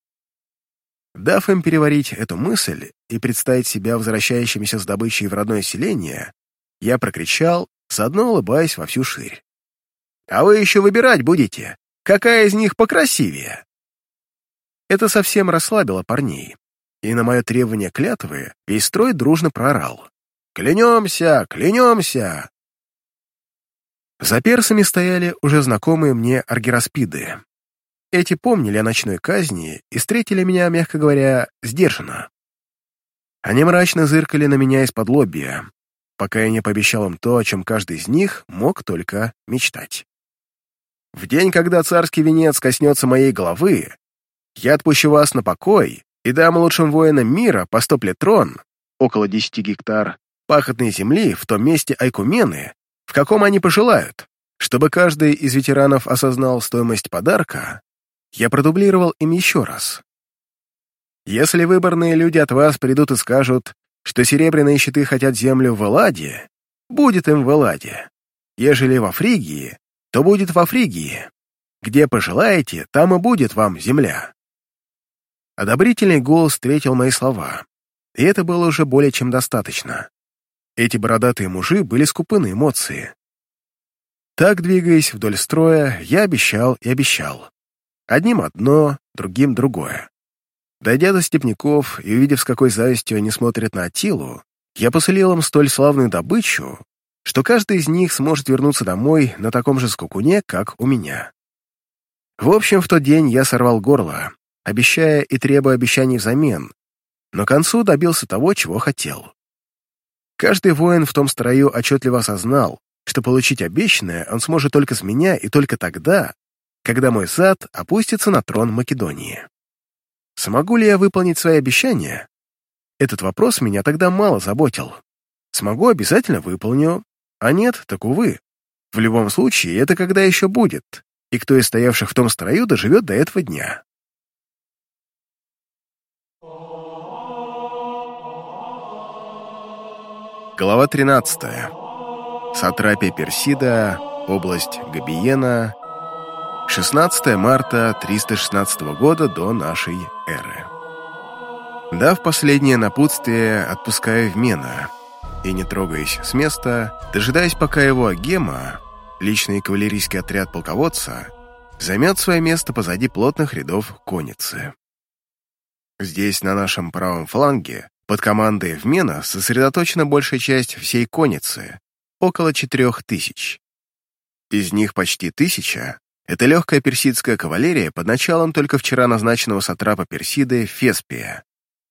Дав им переварить эту мысль и представить себя возвращающимися с добычей в родное селение, я прокричал, заодно улыбаясь во всю ширь. «А вы еще выбирать будете, какая из них покрасивее?» Это совсем расслабило парней, и на мое требование клятвы весь строй дружно проорал. «Клянемся! Клянемся!» За персами стояли уже знакомые мне аргираспиды. Эти помнили о ночной казни и встретили меня, мягко говоря, сдержанно. Они мрачно зыркали на меня из-под лобья, пока я не пообещал им то, о чем каждый из них мог только мечтать. «В день, когда царский венец коснется моей головы, я отпущу вас на покой и дам лучшим воинам мира по сто плетрон, около десяти гектар, пахотной земли в том месте Айкумены, в каком они пожелают. Чтобы каждый из ветеранов осознал стоимость подарка, я продублировал им еще раз. Если выборные люди от вас придут и скажут, что серебряные щиты хотят землю в Элладе, будет им в Элладе. Ежели во Фригии, то будет во Фригии. Где пожелаете, там и будет вам земля». Одобрительный голос встретил мои слова, и это было уже более чем достаточно. Эти бородатые мужи были скупы на эмоции. Так, двигаясь вдоль строя, я обещал и обещал. Одним одно, другим другое. Дойдя до степняков и увидев, с какой завистью они смотрят на Аттилу, я посулил им столь славную добычу, что каждый из них сможет вернуться домой на таком же скакуне, как у меня. В общем, в тот день я сорвал горло, обещая и требуя обещаний взамен, но к концу добился того, чего хотел. Каждый воин в том строю отчетливо осознал, что получить обещанное он сможет только с меня и только тогда, когда мой зад опустится на трон Македонии. Смогу ли я выполнить свои обещания? Этот вопрос меня тогда мало заботил. Смогу — обязательно выполню, а нет, так увы. В любом случае, это когда еще будет, и кто из стоявших в том строю доживет до этого дня. Глава тринадцатая. Сатрапия Персида, область Габиена, шестнадцатое марта триста шестнадцатого года до нашей эры. Дав последнее напутствие, отпускаю Евмена, и, не трогаясь с места, дожидаясь, пока его агема, личный кавалерийский отряд полководца, займет свое место позади плотных рядов конницы. Здесь, на нашем правом фланге, под командой Евмена сосредоточена большая часть всей конницы, около четырех тысяч. Из них почти тысяча Это легкая персидская кавалерия под началом только вчера назначенного сатрапа Персиды Феспия.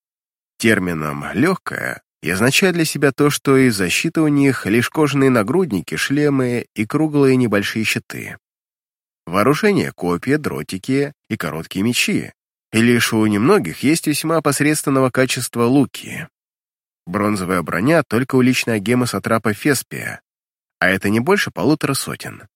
Термином «легкая» и означает для себя то, что из защиты у них лишь кожаные нагрудники, шлемы и круглые небольшие щиты. Вооружение — копья, дротики и короткие мечи, и лишь у немногих есть весьма посредственного качества луки. Бронзовая броня только у личной агемы сатрапа Феспия, а это не больше полутора сотен.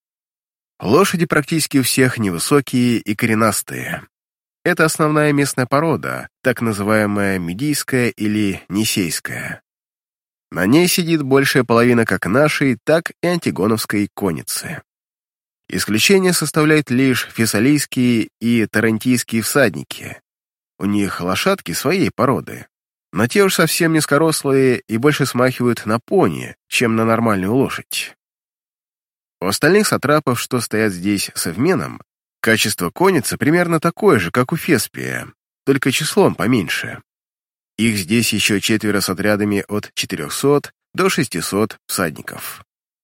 Лошади практически у всех невысокие и коренастые. Это основная местная порода, так называемая медийская или нисейская. На ней сидит большая половина как нашей, так и антигоновской конницы. Исключение составляют лишь фессалийские и тарантийские всадники. У них лошадки своей породы, но те уж совсем низкорослые и больше смахивают на пони, чем на нормальную лошадь. У остальных сатрапов, что стоят здесь с Эвменом, качество конницы примерно такое же, как у Феспия, только числом поменьше. Их здесь еще четверо с отрядами от четырехсот до шестисот всадников.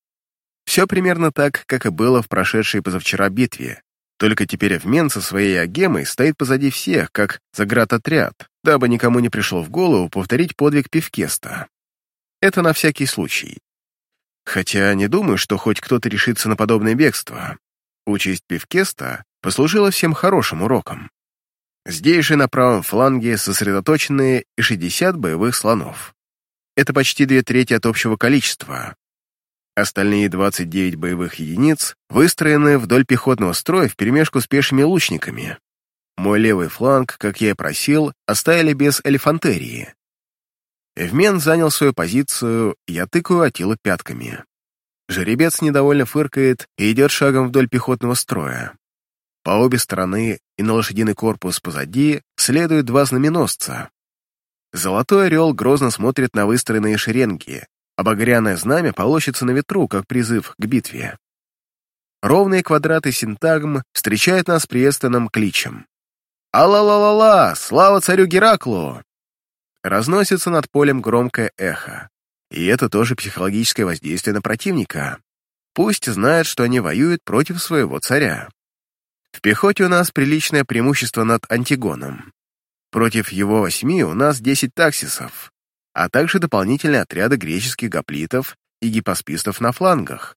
Все примерно так, как и было в прошедшей позавчера битве, только теперь Эвмен со своей агемой стоит позади всех, как заградотряд, дабы никому не пришло в голову повторить подвиг Певкеста. Это на всякий случай. Хотя не думаю, что хоть кто-то решится на подобное бегство. Участь Певкеста послужила всем хорошим уроком. Здесь же на правом фланге сосредоточены и шестьдесят боевых слонов. Это почти две трети от общего количества. Остальные двадцать девять боевых единиц выстроены вдоль пехотного строя вперемешку с пешими лучниками. Мой левый фланг, как я и просил, оставили без элефантерии. Эвмен занял свою позицию, я тыкаю Атилу пятками. Жеребец недовольно фыркает и идет шагом вдоль пехотного строя. По обе стороны и на лошадиный корпус позади следуют два знаменосца. Золотой орел грозно смотрит на выстроенные шеренги, а багряное знамя полощется на ветру, как призыв к битве. Ровные квадраты синтагм встречают нас приветственным кличем. «Алла-ла-ла-ла! Слава царю Гераклу!» Разносится над полем громкое эхо. И это тоже психологическое воздействие на противника. Пусть знает, что они воюют против своего царя. В пехоте у нас приличное преимущество над Антигоном. Против его восьми у нас десять таксисов, а также дополнительные отряды греческих гоплитов и гипоспистов на флангах.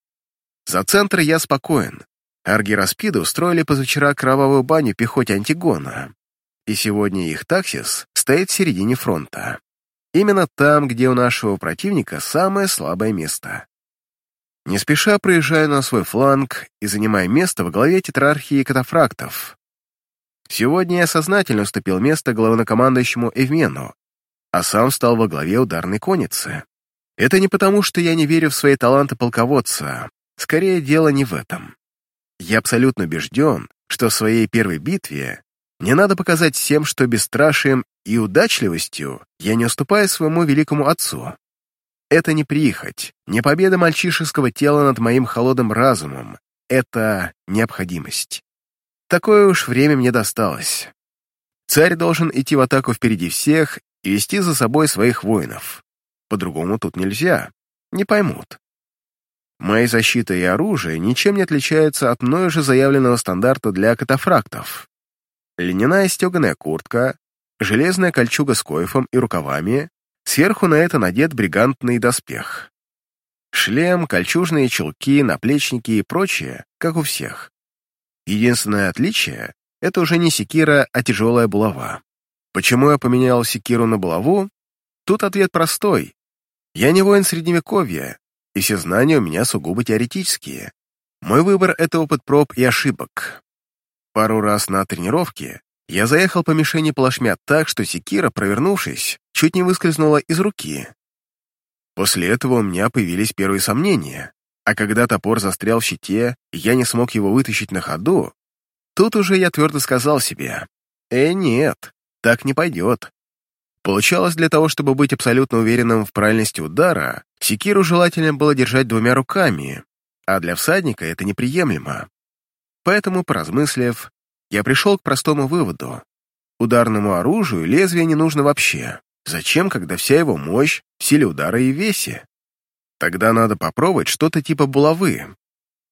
За центр я спокоен. Аргираспиды устроили позавчера кровавую баню пехоте Антигона, и сегодня их таксис стоит в середине фронта. Именно там, где у нашего противника самое слабое место. Не спеша проезжаю на свой фланг и занимаю место во главе тетрархии катафрактов. Сегодня я сознательно уступил место главнокомандующему Эвмену, а сам стал во главе ударной конницы. Это не потому, что я не верю в свои таланты полководца, скорее дело не в этом. Я абсолютно убежден, что в своей первой битве мне надо показать всем, что бесстрашием и удачливостью я не уступаю своему великому отцу. Это не прихоть, не победа мальчишеского тела над моим холодным разумом. Это необходимость. Такое уж время мне досталось. Царь должен идти в атаку впереди всех и вести за собой своих воинов. По-другому тут нельзя, не поймут. Моя защита и оружие ничем не отличаются от мною же заявленного стандарта для катафрактов. Льняная стеганая куртка, железная кольчуга с койфом и рукавами, сверху на это надет бригантный доспех. Шлем, кольчужные чулки, наплечники и прочее, как у всех. Единственное отличие — это уже не секира, а тяжелая булава. Почему я поменял секиру на булаву? Тут ответ простой. Я не воин Средневековья, и все знания у меня сугубо теоретические. Мой выбор — это опыт проб и ошибок. Пару раз на тренировке я заехал по мишени плашмя так, что секира, провернувшись, чуть не выскользнула из руки. После этого у меня появились первые сомнения, а когда топор застрял в щите, и я не смог его вытащить на ходу, тут уже я твердо сказал себе: «Э, нет, так не пойдет». Получалось, для того, чтобы быть абсолютно уверенным в правильности удара, секиру желательно было держать двумя руками, а для всадника это неприемлемо. Поэтому, поразмыслив, я пришел к простому выводу. Ударному оружию лезвие не нужно вообще. Зачем, когда вся его мощь в силе удара и весе? Тогда надо попробовать что-то типа булавы.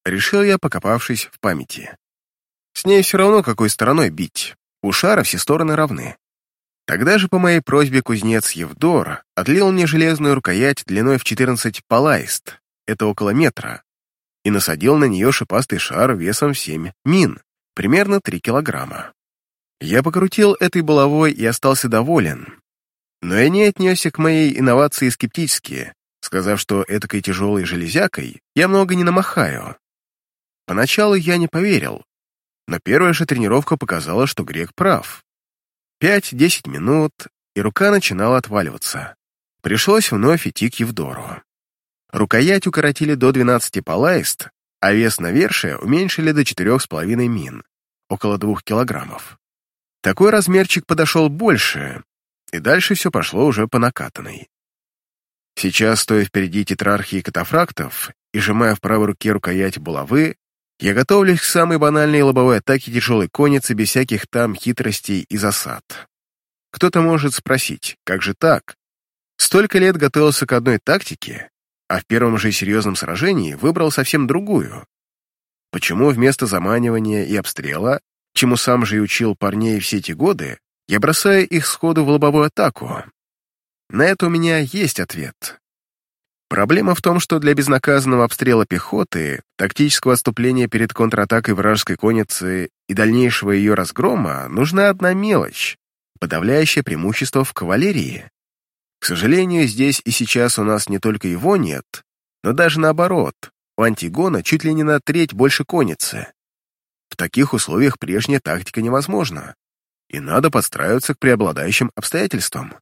решил я, покопавшись в памяти. С ней все равно, какой стороной бить. У шара все стороны равны. Тогда же по моей просьбе кузнец Евдор отлил мне железную рукоять длиной в четырнадцать палаист, это около метра, и насадил на нее шипастый шар весом в семь мин, примерно три килограмма. Я покрутил этой булавой и остался доволен, но я не отнесся к моей инновации скептически, сказав, что этакой тяжелой железякой я много не намахаю. Поначалу я не поверил, но первая же тренировка показала, что грек прав. Пять-десять минут, и рука начинала отваливаться. Пришлось вновь идти к Евдору. Рукоять укоротили до двенадцати палаист, а вес навершия уменьшили до четырёх с половиной мин, около двух килограммов. Такой размерчик подошел больше, и дальше все пошло уже по накатанной. Сейчас, стоя впереди тетрархии катафрактов и сжимая в правой руке рукоять булавы, я готовлюсь к самой банальной лобовой атаке тяжелой конницы без всяких там хитростей и засад. Кто-то может спросить, как же так? Столько лет готовился к одной тактике, а в первом же серьезном сражении выбрал совсем другую. Почему вместо заманивания и обстрела, чему сам же и учил парней все эти годы, я бросаю их сходу в лобовую атаку? На это у меня есть ответ. Проблема в том, что для безнаказанного обстрела пехоты, тактического отступления перед контратакой вражеской конницы и дальнейшего ее разгрома нужна одна мелочь — подавляющее преимущество в кавалерии. К сожалению, здесь и сейчас у нас не только его нет, но даже наоборот, у Антигона чуть ли не на треть больше конницы. В таких условиях прежняя тактика невозможна, и надо подстраиваться к преобладающим обстоятельствам.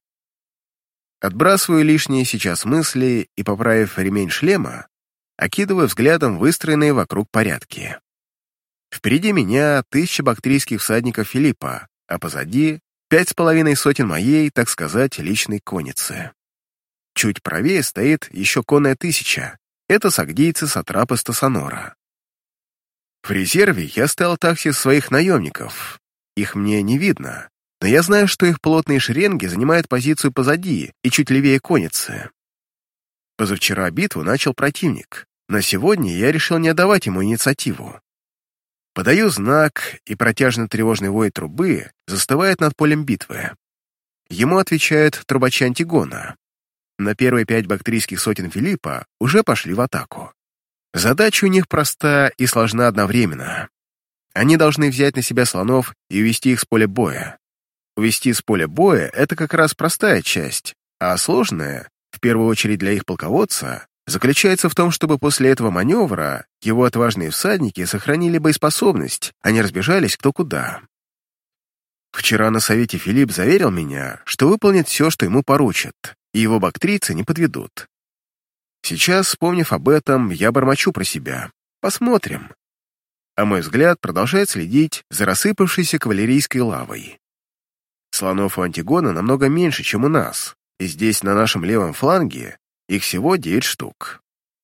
Отбрасываю лишние сейчас мысли и, поправив ремень шлема, окидываю взглядом выстроенные вокруг порядки. Впереди меня тысяча бактрийских всадников Филиппа, а позади пять с половиной сотен моей, так сказать, личной конницы. Чуть правее стоит еще конная тысяча, это сагдийцы сатрапы Стасонора. В резерве я ставил такси своих наемников, их мне не видно, но я знаю, что их плотные шеренги занимают позицию позади и чуть левее конницы. Позавчера битву начал противник, но сегодня я решил не отдавать ему инициативу. Подаю знак, и протяжно-тревожный вой трубы застывает над полем битвы. Ему отвечают трубачи Антигона. На первые пять бактрийских сотен Филиппа уже пошли в атаку. Задача у них проста и сложна одновременно. Они должны взять на себя слонов и увести их с поля боя. Увести с поля боя — это как раз простая часть, а сложная, в первую очередь для их полководца, заключается в том, чтобы после этого маневра его отважные всадники сохранили боеспособность, а не разбежались кто куда. Вчера на совете Филипп заверил меня, что выполнит все, что ему поручат, и его бактрийцы не подведут. Сейчас, вспомнив об этом, я бормочу про себя. Посмотрим. А мой взгляд продолжает следить за рассыпавшейся кавалерийской лавой. Слонов у Антигона намного меньше, чем у нас, и здесь, на нашем левом фланге, их всего девять штук.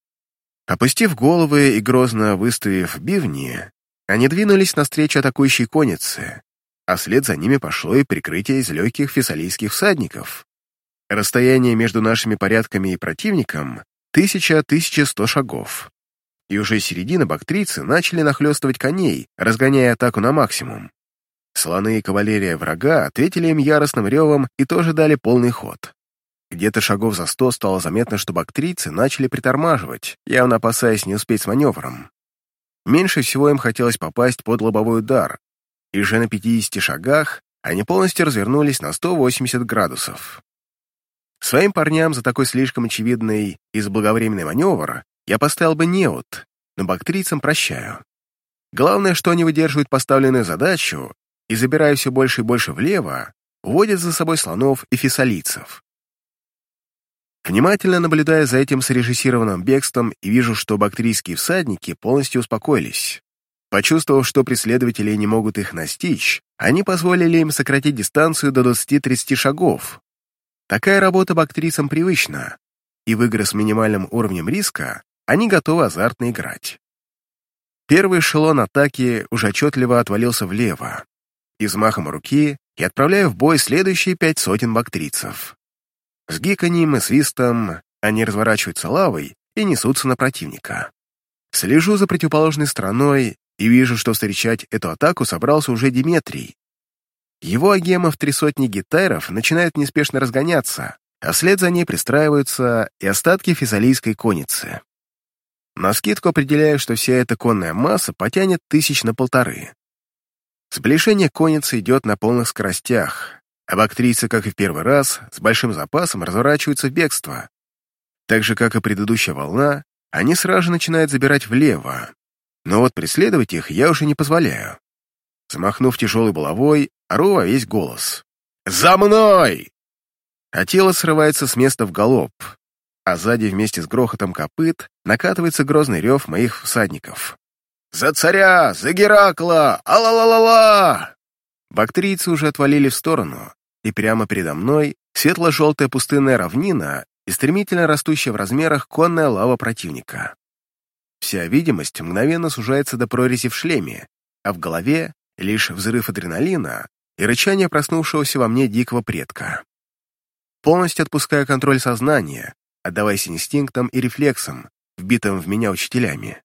Опустив головы и грозно выставив бивни, они двинулись навстречу атакующей коннице, а вслед за ними пошло и прикрытие из легких фессалийских всадников. Расстояние между нашими порядками и противником — тысяча-тысяча сто шагов. И уже с середины бактрийцы начали нахлёстывать коней, разгоняя атаку на максимум. Слоны и кавалерия врага ответили им яростным ревом и тоже дали полный ход. Где-то шагов за сто стало заметно, что бактрийцы начали притормаживать, явно опасаясь не успеть с маневром. Меньше всего им хотелось попасть под лобовой удар, и уже на пятидесяти шагах они полностью развернулись на сто восемьдесят градусов. Своим парням за такой слишком очевидный и заблаговременный маневр я поставил бы неуд, но бактрийцам прощаю. Главное, что они выдерживают поставленную задачу и, забирая все больше и больше влево, уводят за собой слонов и фессалийцев. Внимательно наблюдая за этим срежиссированным бегством, и вижу, что бактрийские всадники полностью успокоились. Почувствовав, что преследователи не могут их настичь, они позволили им сократить дистанцию до двадцати-тридцати шагов. Такая работа бактрийцам привычна, и в игры с минимальным уровнем риска они готовы азартно играть. Первый эшелон атаки уже отчетливо отвалился влево, и взмахом руки я отправляю в бой следующие пять сотен бактрийцев. С гиканьем и свистом они разворачиваются лавой и несутся на противника. Слежу за противоположной стороной и вижу, что встречать эту атаку собрался уже Диметрий. Его агемов три сотни гитайров начинают неспешно разгоняться, а вслед за ней пристраиваются и остатки фессалийской конницы. Навскидку определяю, что вся эта конная масса потянет тысяч на полторы. Сближение конницы идет на полных скоростях, а бактрийцы, как и в первый раз, с большим запасом разворачиваются в бегство. Так же, как и предыдущая волна, они сразу же начинают забирать влево, но вот преследовать их я уже не позволяю. Замахнув тяжелой булавой, ору во весь голос. «За мной!» А тело срывается с места в галоп, а сзади вместе с грохотом копыт накатывается грозный рев моих всадников. «За царя! За Геракла! А-ла-ла-ла-ла!» Бактрийцы уже отвалили в сторону, и прямо передо мной светло-желтая пустынная равнина и стремительно растущая в размерах конная лава противника. Вся видимость мгновенно сужается до прорези в шлеме, а в голове лишь взрыв адреналина и рычание проснувшегося во мне дикого предка. Полностью отпуская контроль сознания, отдаваясь инстинктам и рефлексам, вбитым в меня учителями.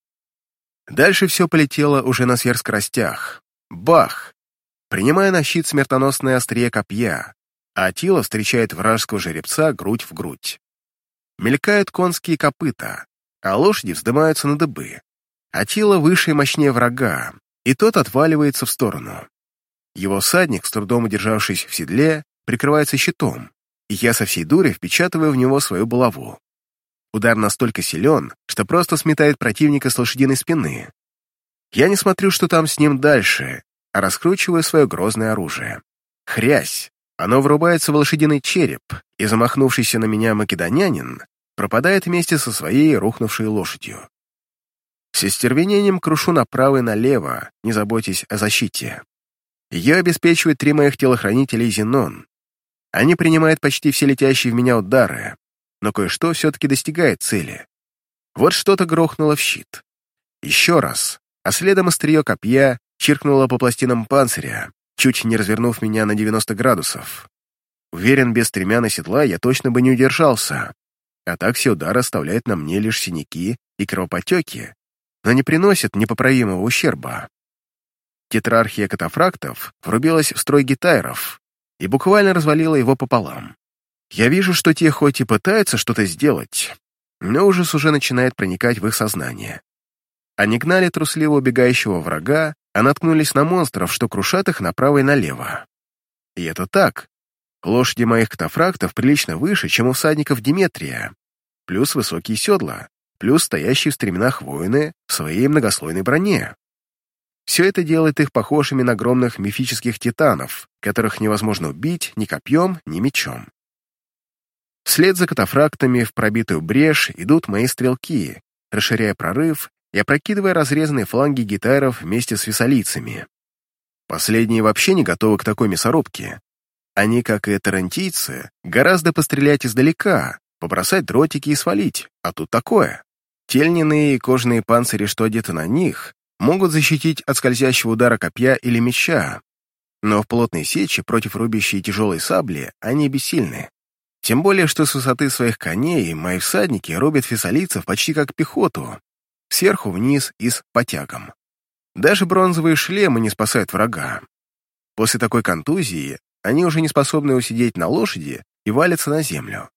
Дальше все полетело уже на сверхскоростях. Бах! Принимая на щит смертоносное острие копья, а Аттила встречает вражеского жеребца грудь в грудь. Мелькают конские копыта, а лошади вздымаются на дыбы. Аттила выше и мощнее врага, и тот отваливается в сторону. Его всадник, с трудом удержавшись в седле, прикрывается щитом, и я со всей дури впечатываю в него свою булаву. Удар настолько силен, что просто сметает противника с лошадиной спины. Я не смотрю, что там с ним дальше, а раскручиваю свое грозное оружие. Хрясь! Оно врубается в лошадиный череп, и замахнувшийся на меня македонянин пропадает вместе со своей рухнувшей лошадью. С остервенением крушу направо и налево, не заботясь о защите. Ее обеспечивают три моих телохранителей Зенон. Они принимают почти все летящие в меня удары, но кое-что все-таки достигает цели. Вот что-то грохнуло в щит. Еще раз, а следом острие копья чиркнуло по пластинам панциря, чуть не развернув меня на девяносто градусов. Уверен, без стремян и седла я точно бы не удержался, а так все удары оставляют на мне лишь синяки и кровоподтеки, но не приносят непоправимого ущерба. Тетрархия катафрактов врубилась в строй гитайров и буквально развалила его пополам. Я вижу, что те хоть и пытаются что-то сделать, но ужас уже начинает проникать в их сознание. Они гнали трусливо убегающего врага, а наткнулись на монстров, что крушат их направо и налево. И это так. Лошади моих катафрактов прилично выше, чем у всадников Диметрия, плюс высокие седла, плюс стоящие в стременах воины в своей многослойной броне. Все это делает их похожими на огромных мифических титанов, которых невозможно убить ни копьем, ни мечом. Вслед за катафрактами в пробитую брешь идут мои стрелки, расширяя прорыв и опрокидывая разрезанные фланги гитайров вместе с фессалийцами. Последние вообще не готовы к такой мясорубке. Они, как и тарантийцы, гораздо пострелять издалека, побросать дротики и свалить, а тут такое. Те льняные и кожаные панцири, что одеты на них, могут защитить от скользящего удара копья или меча, но в плотной сече против рубящей тяжелой сабли они бессильны. Тем более, что с высоты своих коней мои всадники рубят фессалийцев почти как пехоту, сверху вниз и с потягом. Даже бронзовые шлемы не спасают врага. После такой контузии они уже не способны усидеть на лошади и валятся на землю.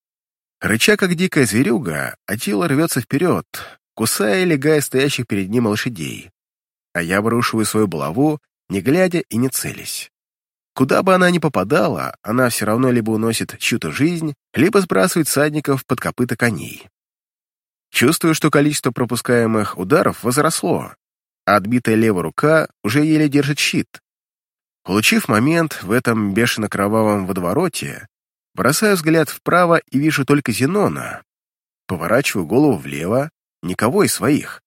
Рыча, как дикая зверюга, Аттила рвется вперед, кусая и легая стоящих перед ним лошадей. А я обрушиваю свою булаву, не глядя и не целясь. Куда бы она ни попадала, она все равно либо уносит чью-то жизнь, либо сбрасывает всадников под копыта коней. Чувствую, что количество пропускаемых ударов возросло, а отбитая левая рука уже еле держит щит. Получив момент в этом бешено-кровавом водовороте, бросаю взгляд вправо и вижу только Зенона. Поворачиваю голову влево, никого из своих.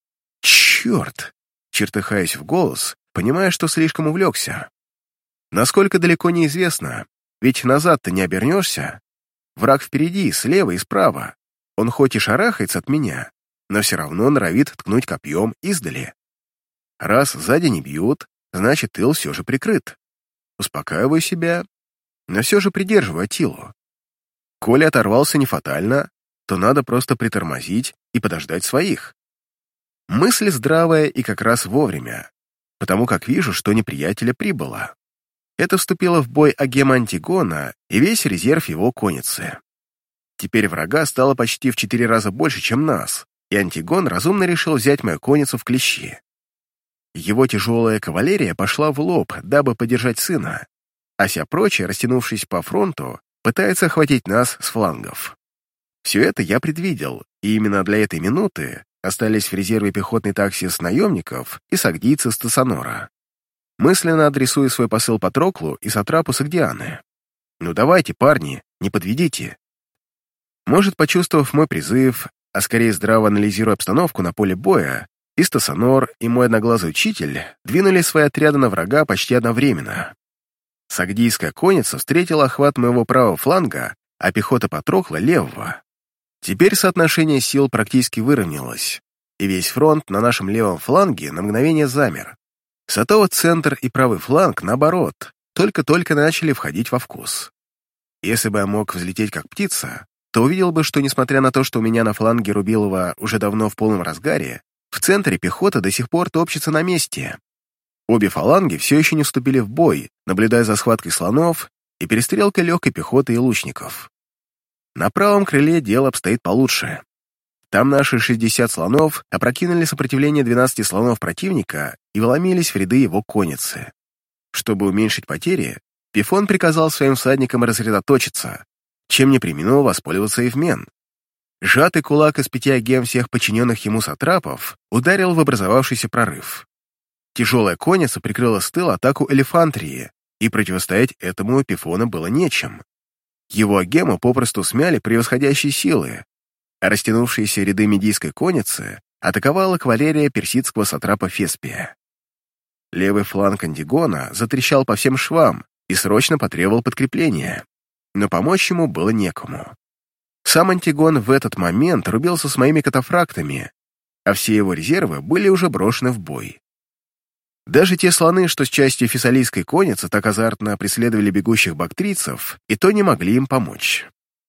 Черт! Чертыхаюсь в голос, понимая, что слишком увлекся. Насколько далеко неизвестно, ведь назад-то не обернешься. Враг впереди, слева и справа. Он хоть и шарахается от меня, но все равно норовит ткнуть копьем издали. Раз сзади не бьют, значит, тыл все же прикрыт. Успокаиваю себя, но все же придерживаю Аттилу. Коли оторвался не фатально, то надо просто притормозить и подождать своих. Мысль здравая и как раз вовремя, потому как вижу, что неприятеля прибыло. Это вступило в бой агема Антигона и весь резерв его конницы. Теперь врага стало почти в четыре раза больше, чем нас, и Антигон разумно решил взять мою конницу в клещи. Его тяжелая кавалерия пошла в лоб, дабы поддержать сына, а вся прочая, растянувшись по фронту, пытается охватить нас с флангов. Все это я предвидел, и именно для этой минуты остались в резерве пехотный таксис наемников и сагдийцы Стасонора. Мысленно адресую свой посыл Патроклу и Сатрапу Сагдианы. «Ну давайте, парни, не подведите». Может, почувствовав мой призыв, а скорее здраво анализируя обстановку на поле боя, и Стасонор, и мой одноглазый учитель двинули свои отряды на врага почти одновременно. Сагдийская конница встретила охват моего правого фланга, а пехота Патрокла — левого. Теперь соотношение сил практически выровнялось, и весь фронт на нашем левом фланге на мгновение замер. Зато центр и правый фланг, наоборот, только-только начали входить во вкус. Если бы я мог взлететь как птица, то увидел бы, что, несмотря на то, что у меня на фланге Рубилова уже давно в полном разгаре, в центре пехота до сих пор топчется на месте. Обе фаланги все еще не вступили в бой, наблюдая за схваткой слонов и перестрелкой легкой пехоты и лучников. На правом крыле дело обстоит получше. Там наши шестьдесят слонов опрокинули сопротивление двенадцати слонов противника и вломились в ряды его конницы. Чтобы уменьшить потери, Пифон приказал своим всадникам рассредоточиться, чем не преминул воспользоваться Евмен. Сжатый кулак из пяти агем всех подчиненных ему сатрапов ударил в образовавшийся прорыв. Тяжелая конница прикрыла с тыла атаку элефантрии, и противостоять этому у Пифона было нечем. Его агему попросту смяли превосходящие силы, а растянувшиеся ряды медийской конницы атаковала кавалерия персидского сатрапа Феспия. Левый фланг Антигона затрещал по всем швам и срочно потребовал подкрепления, но помочь ему было некому. Сам Антигон в этот момент рубился с моими катафрактами, а все его резервы были уже брошены в бой. Даже те слоны, что с частью фессалийской конницы так азартно преследовали бегущих бактрийцев, и то не могли им помочь.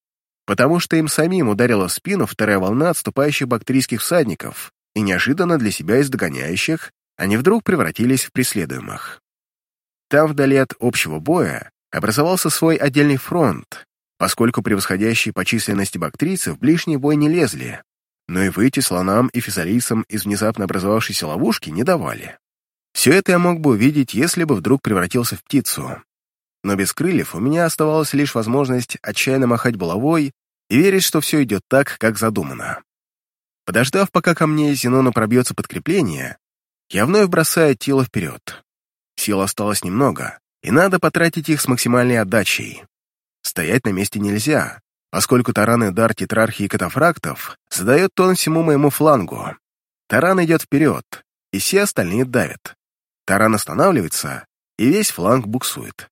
Потому что им самим ударила в спину вторая волна отступающих бактрийских всадников, и неожиданно для себя из догоняющих они вдруг превратились в преследуемых. Там, вдали от общего боя, образовался свой отдельный фронт, поскольку превосходящие по численности бактрийцы в ближний бой не лезли, но и выйти слонам и фессалийцам из внезапно образовавшейся ловушки не давали. Все это я мог бы увидеть, если бы вдруг превратился в птицу. Но без крыльев у меня оставалась лишь возможность отчаянно махать булавой и верить, что все идет так, как задумано. Подождав, пока ко мне из Зенона пробьется подкрепление, я вновь бросаю тело вперед. Сил осталось немного, и надо потратить их с максимальной отдачей. Стоять на месте нельзя, поскольку таранный удар тетрархии катафрактов задает тон всему моему флангу. Таран идет вперед, и все остальные давят. Таран останавливается, и весь фланг буксует.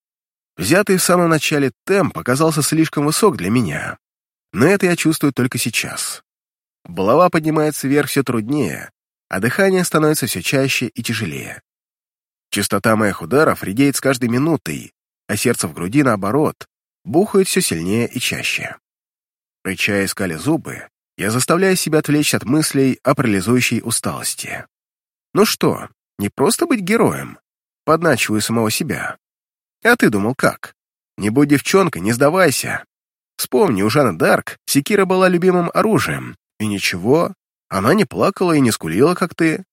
Взятый в самом начале темп оказался слишком высок для меня, но это я чувствую только сейчас. Булава поднимается вверх все труднее, а дыхание становится все чаще и тяжелее. Частота моих ударов редеет с каждой минутой, а сердце в груди, наоборот, бухает все сильнее и чаще. Рыча и скаля зубы, я заставляю себя отвлечь от мыслей о парализующей усталости. Ну что, не просто быть героем, подначиваю самого себя. А ты думал, как? Не будь девчонкой, не сдавайся. Вспомни, у Жанны д'Арк секира была любимым оружием, и ничего, она не плакала и не скулила, как ты.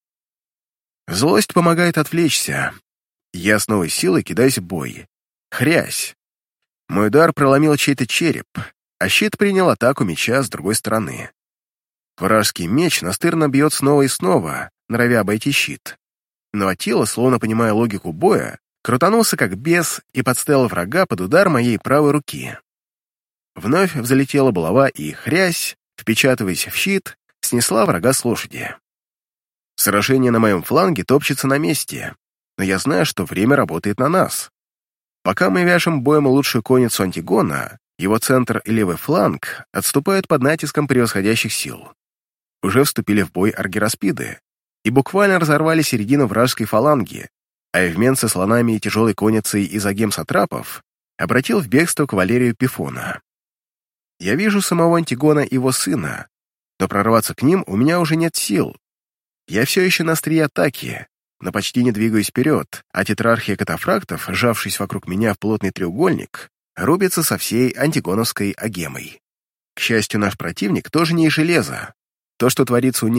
Злость помогает отвлечься. Я с новой силой кидаюсь в бой. Хрясь. Мой удар проломил чей-то череп, а щит принял атаку меча с другой стороны. Вражеский меч настырно бьет снова и снова, норовя обойти щит. Но Атила, словно понимая логику боя, крутанулся как бес и подставил врага под удар моей правой руки. Вновь взлетела булава и, хрясь, впечатываясь в щит, снесла врага с лошади. Сражение на моем фланге топчется на месте, но я знаю, что время работает на нас. Пока мы вяжем боем лучшую конницу Антигона, его центр и левый фланг отступают под натиском превосходящих сил. Уже вступили в бой аргираспиды и буквально разорвали середину вражеской фаланги, а Евмен со слонами и тяжелой конницей из агем сатрапов обратил в бегство кавалерию Пифона. Я вижу самого Антигона и его сына, но прорваться к ним у меня уже нет сил, Я все еще на острие атаки, но почти не двигаюсь вперед, а тетрархия катафрактов, сжавшись вокруг меня в плотный треугольник, рубится со всей антигоновской агемой. К счастью, наш противник тоже не из железа. То, что творится у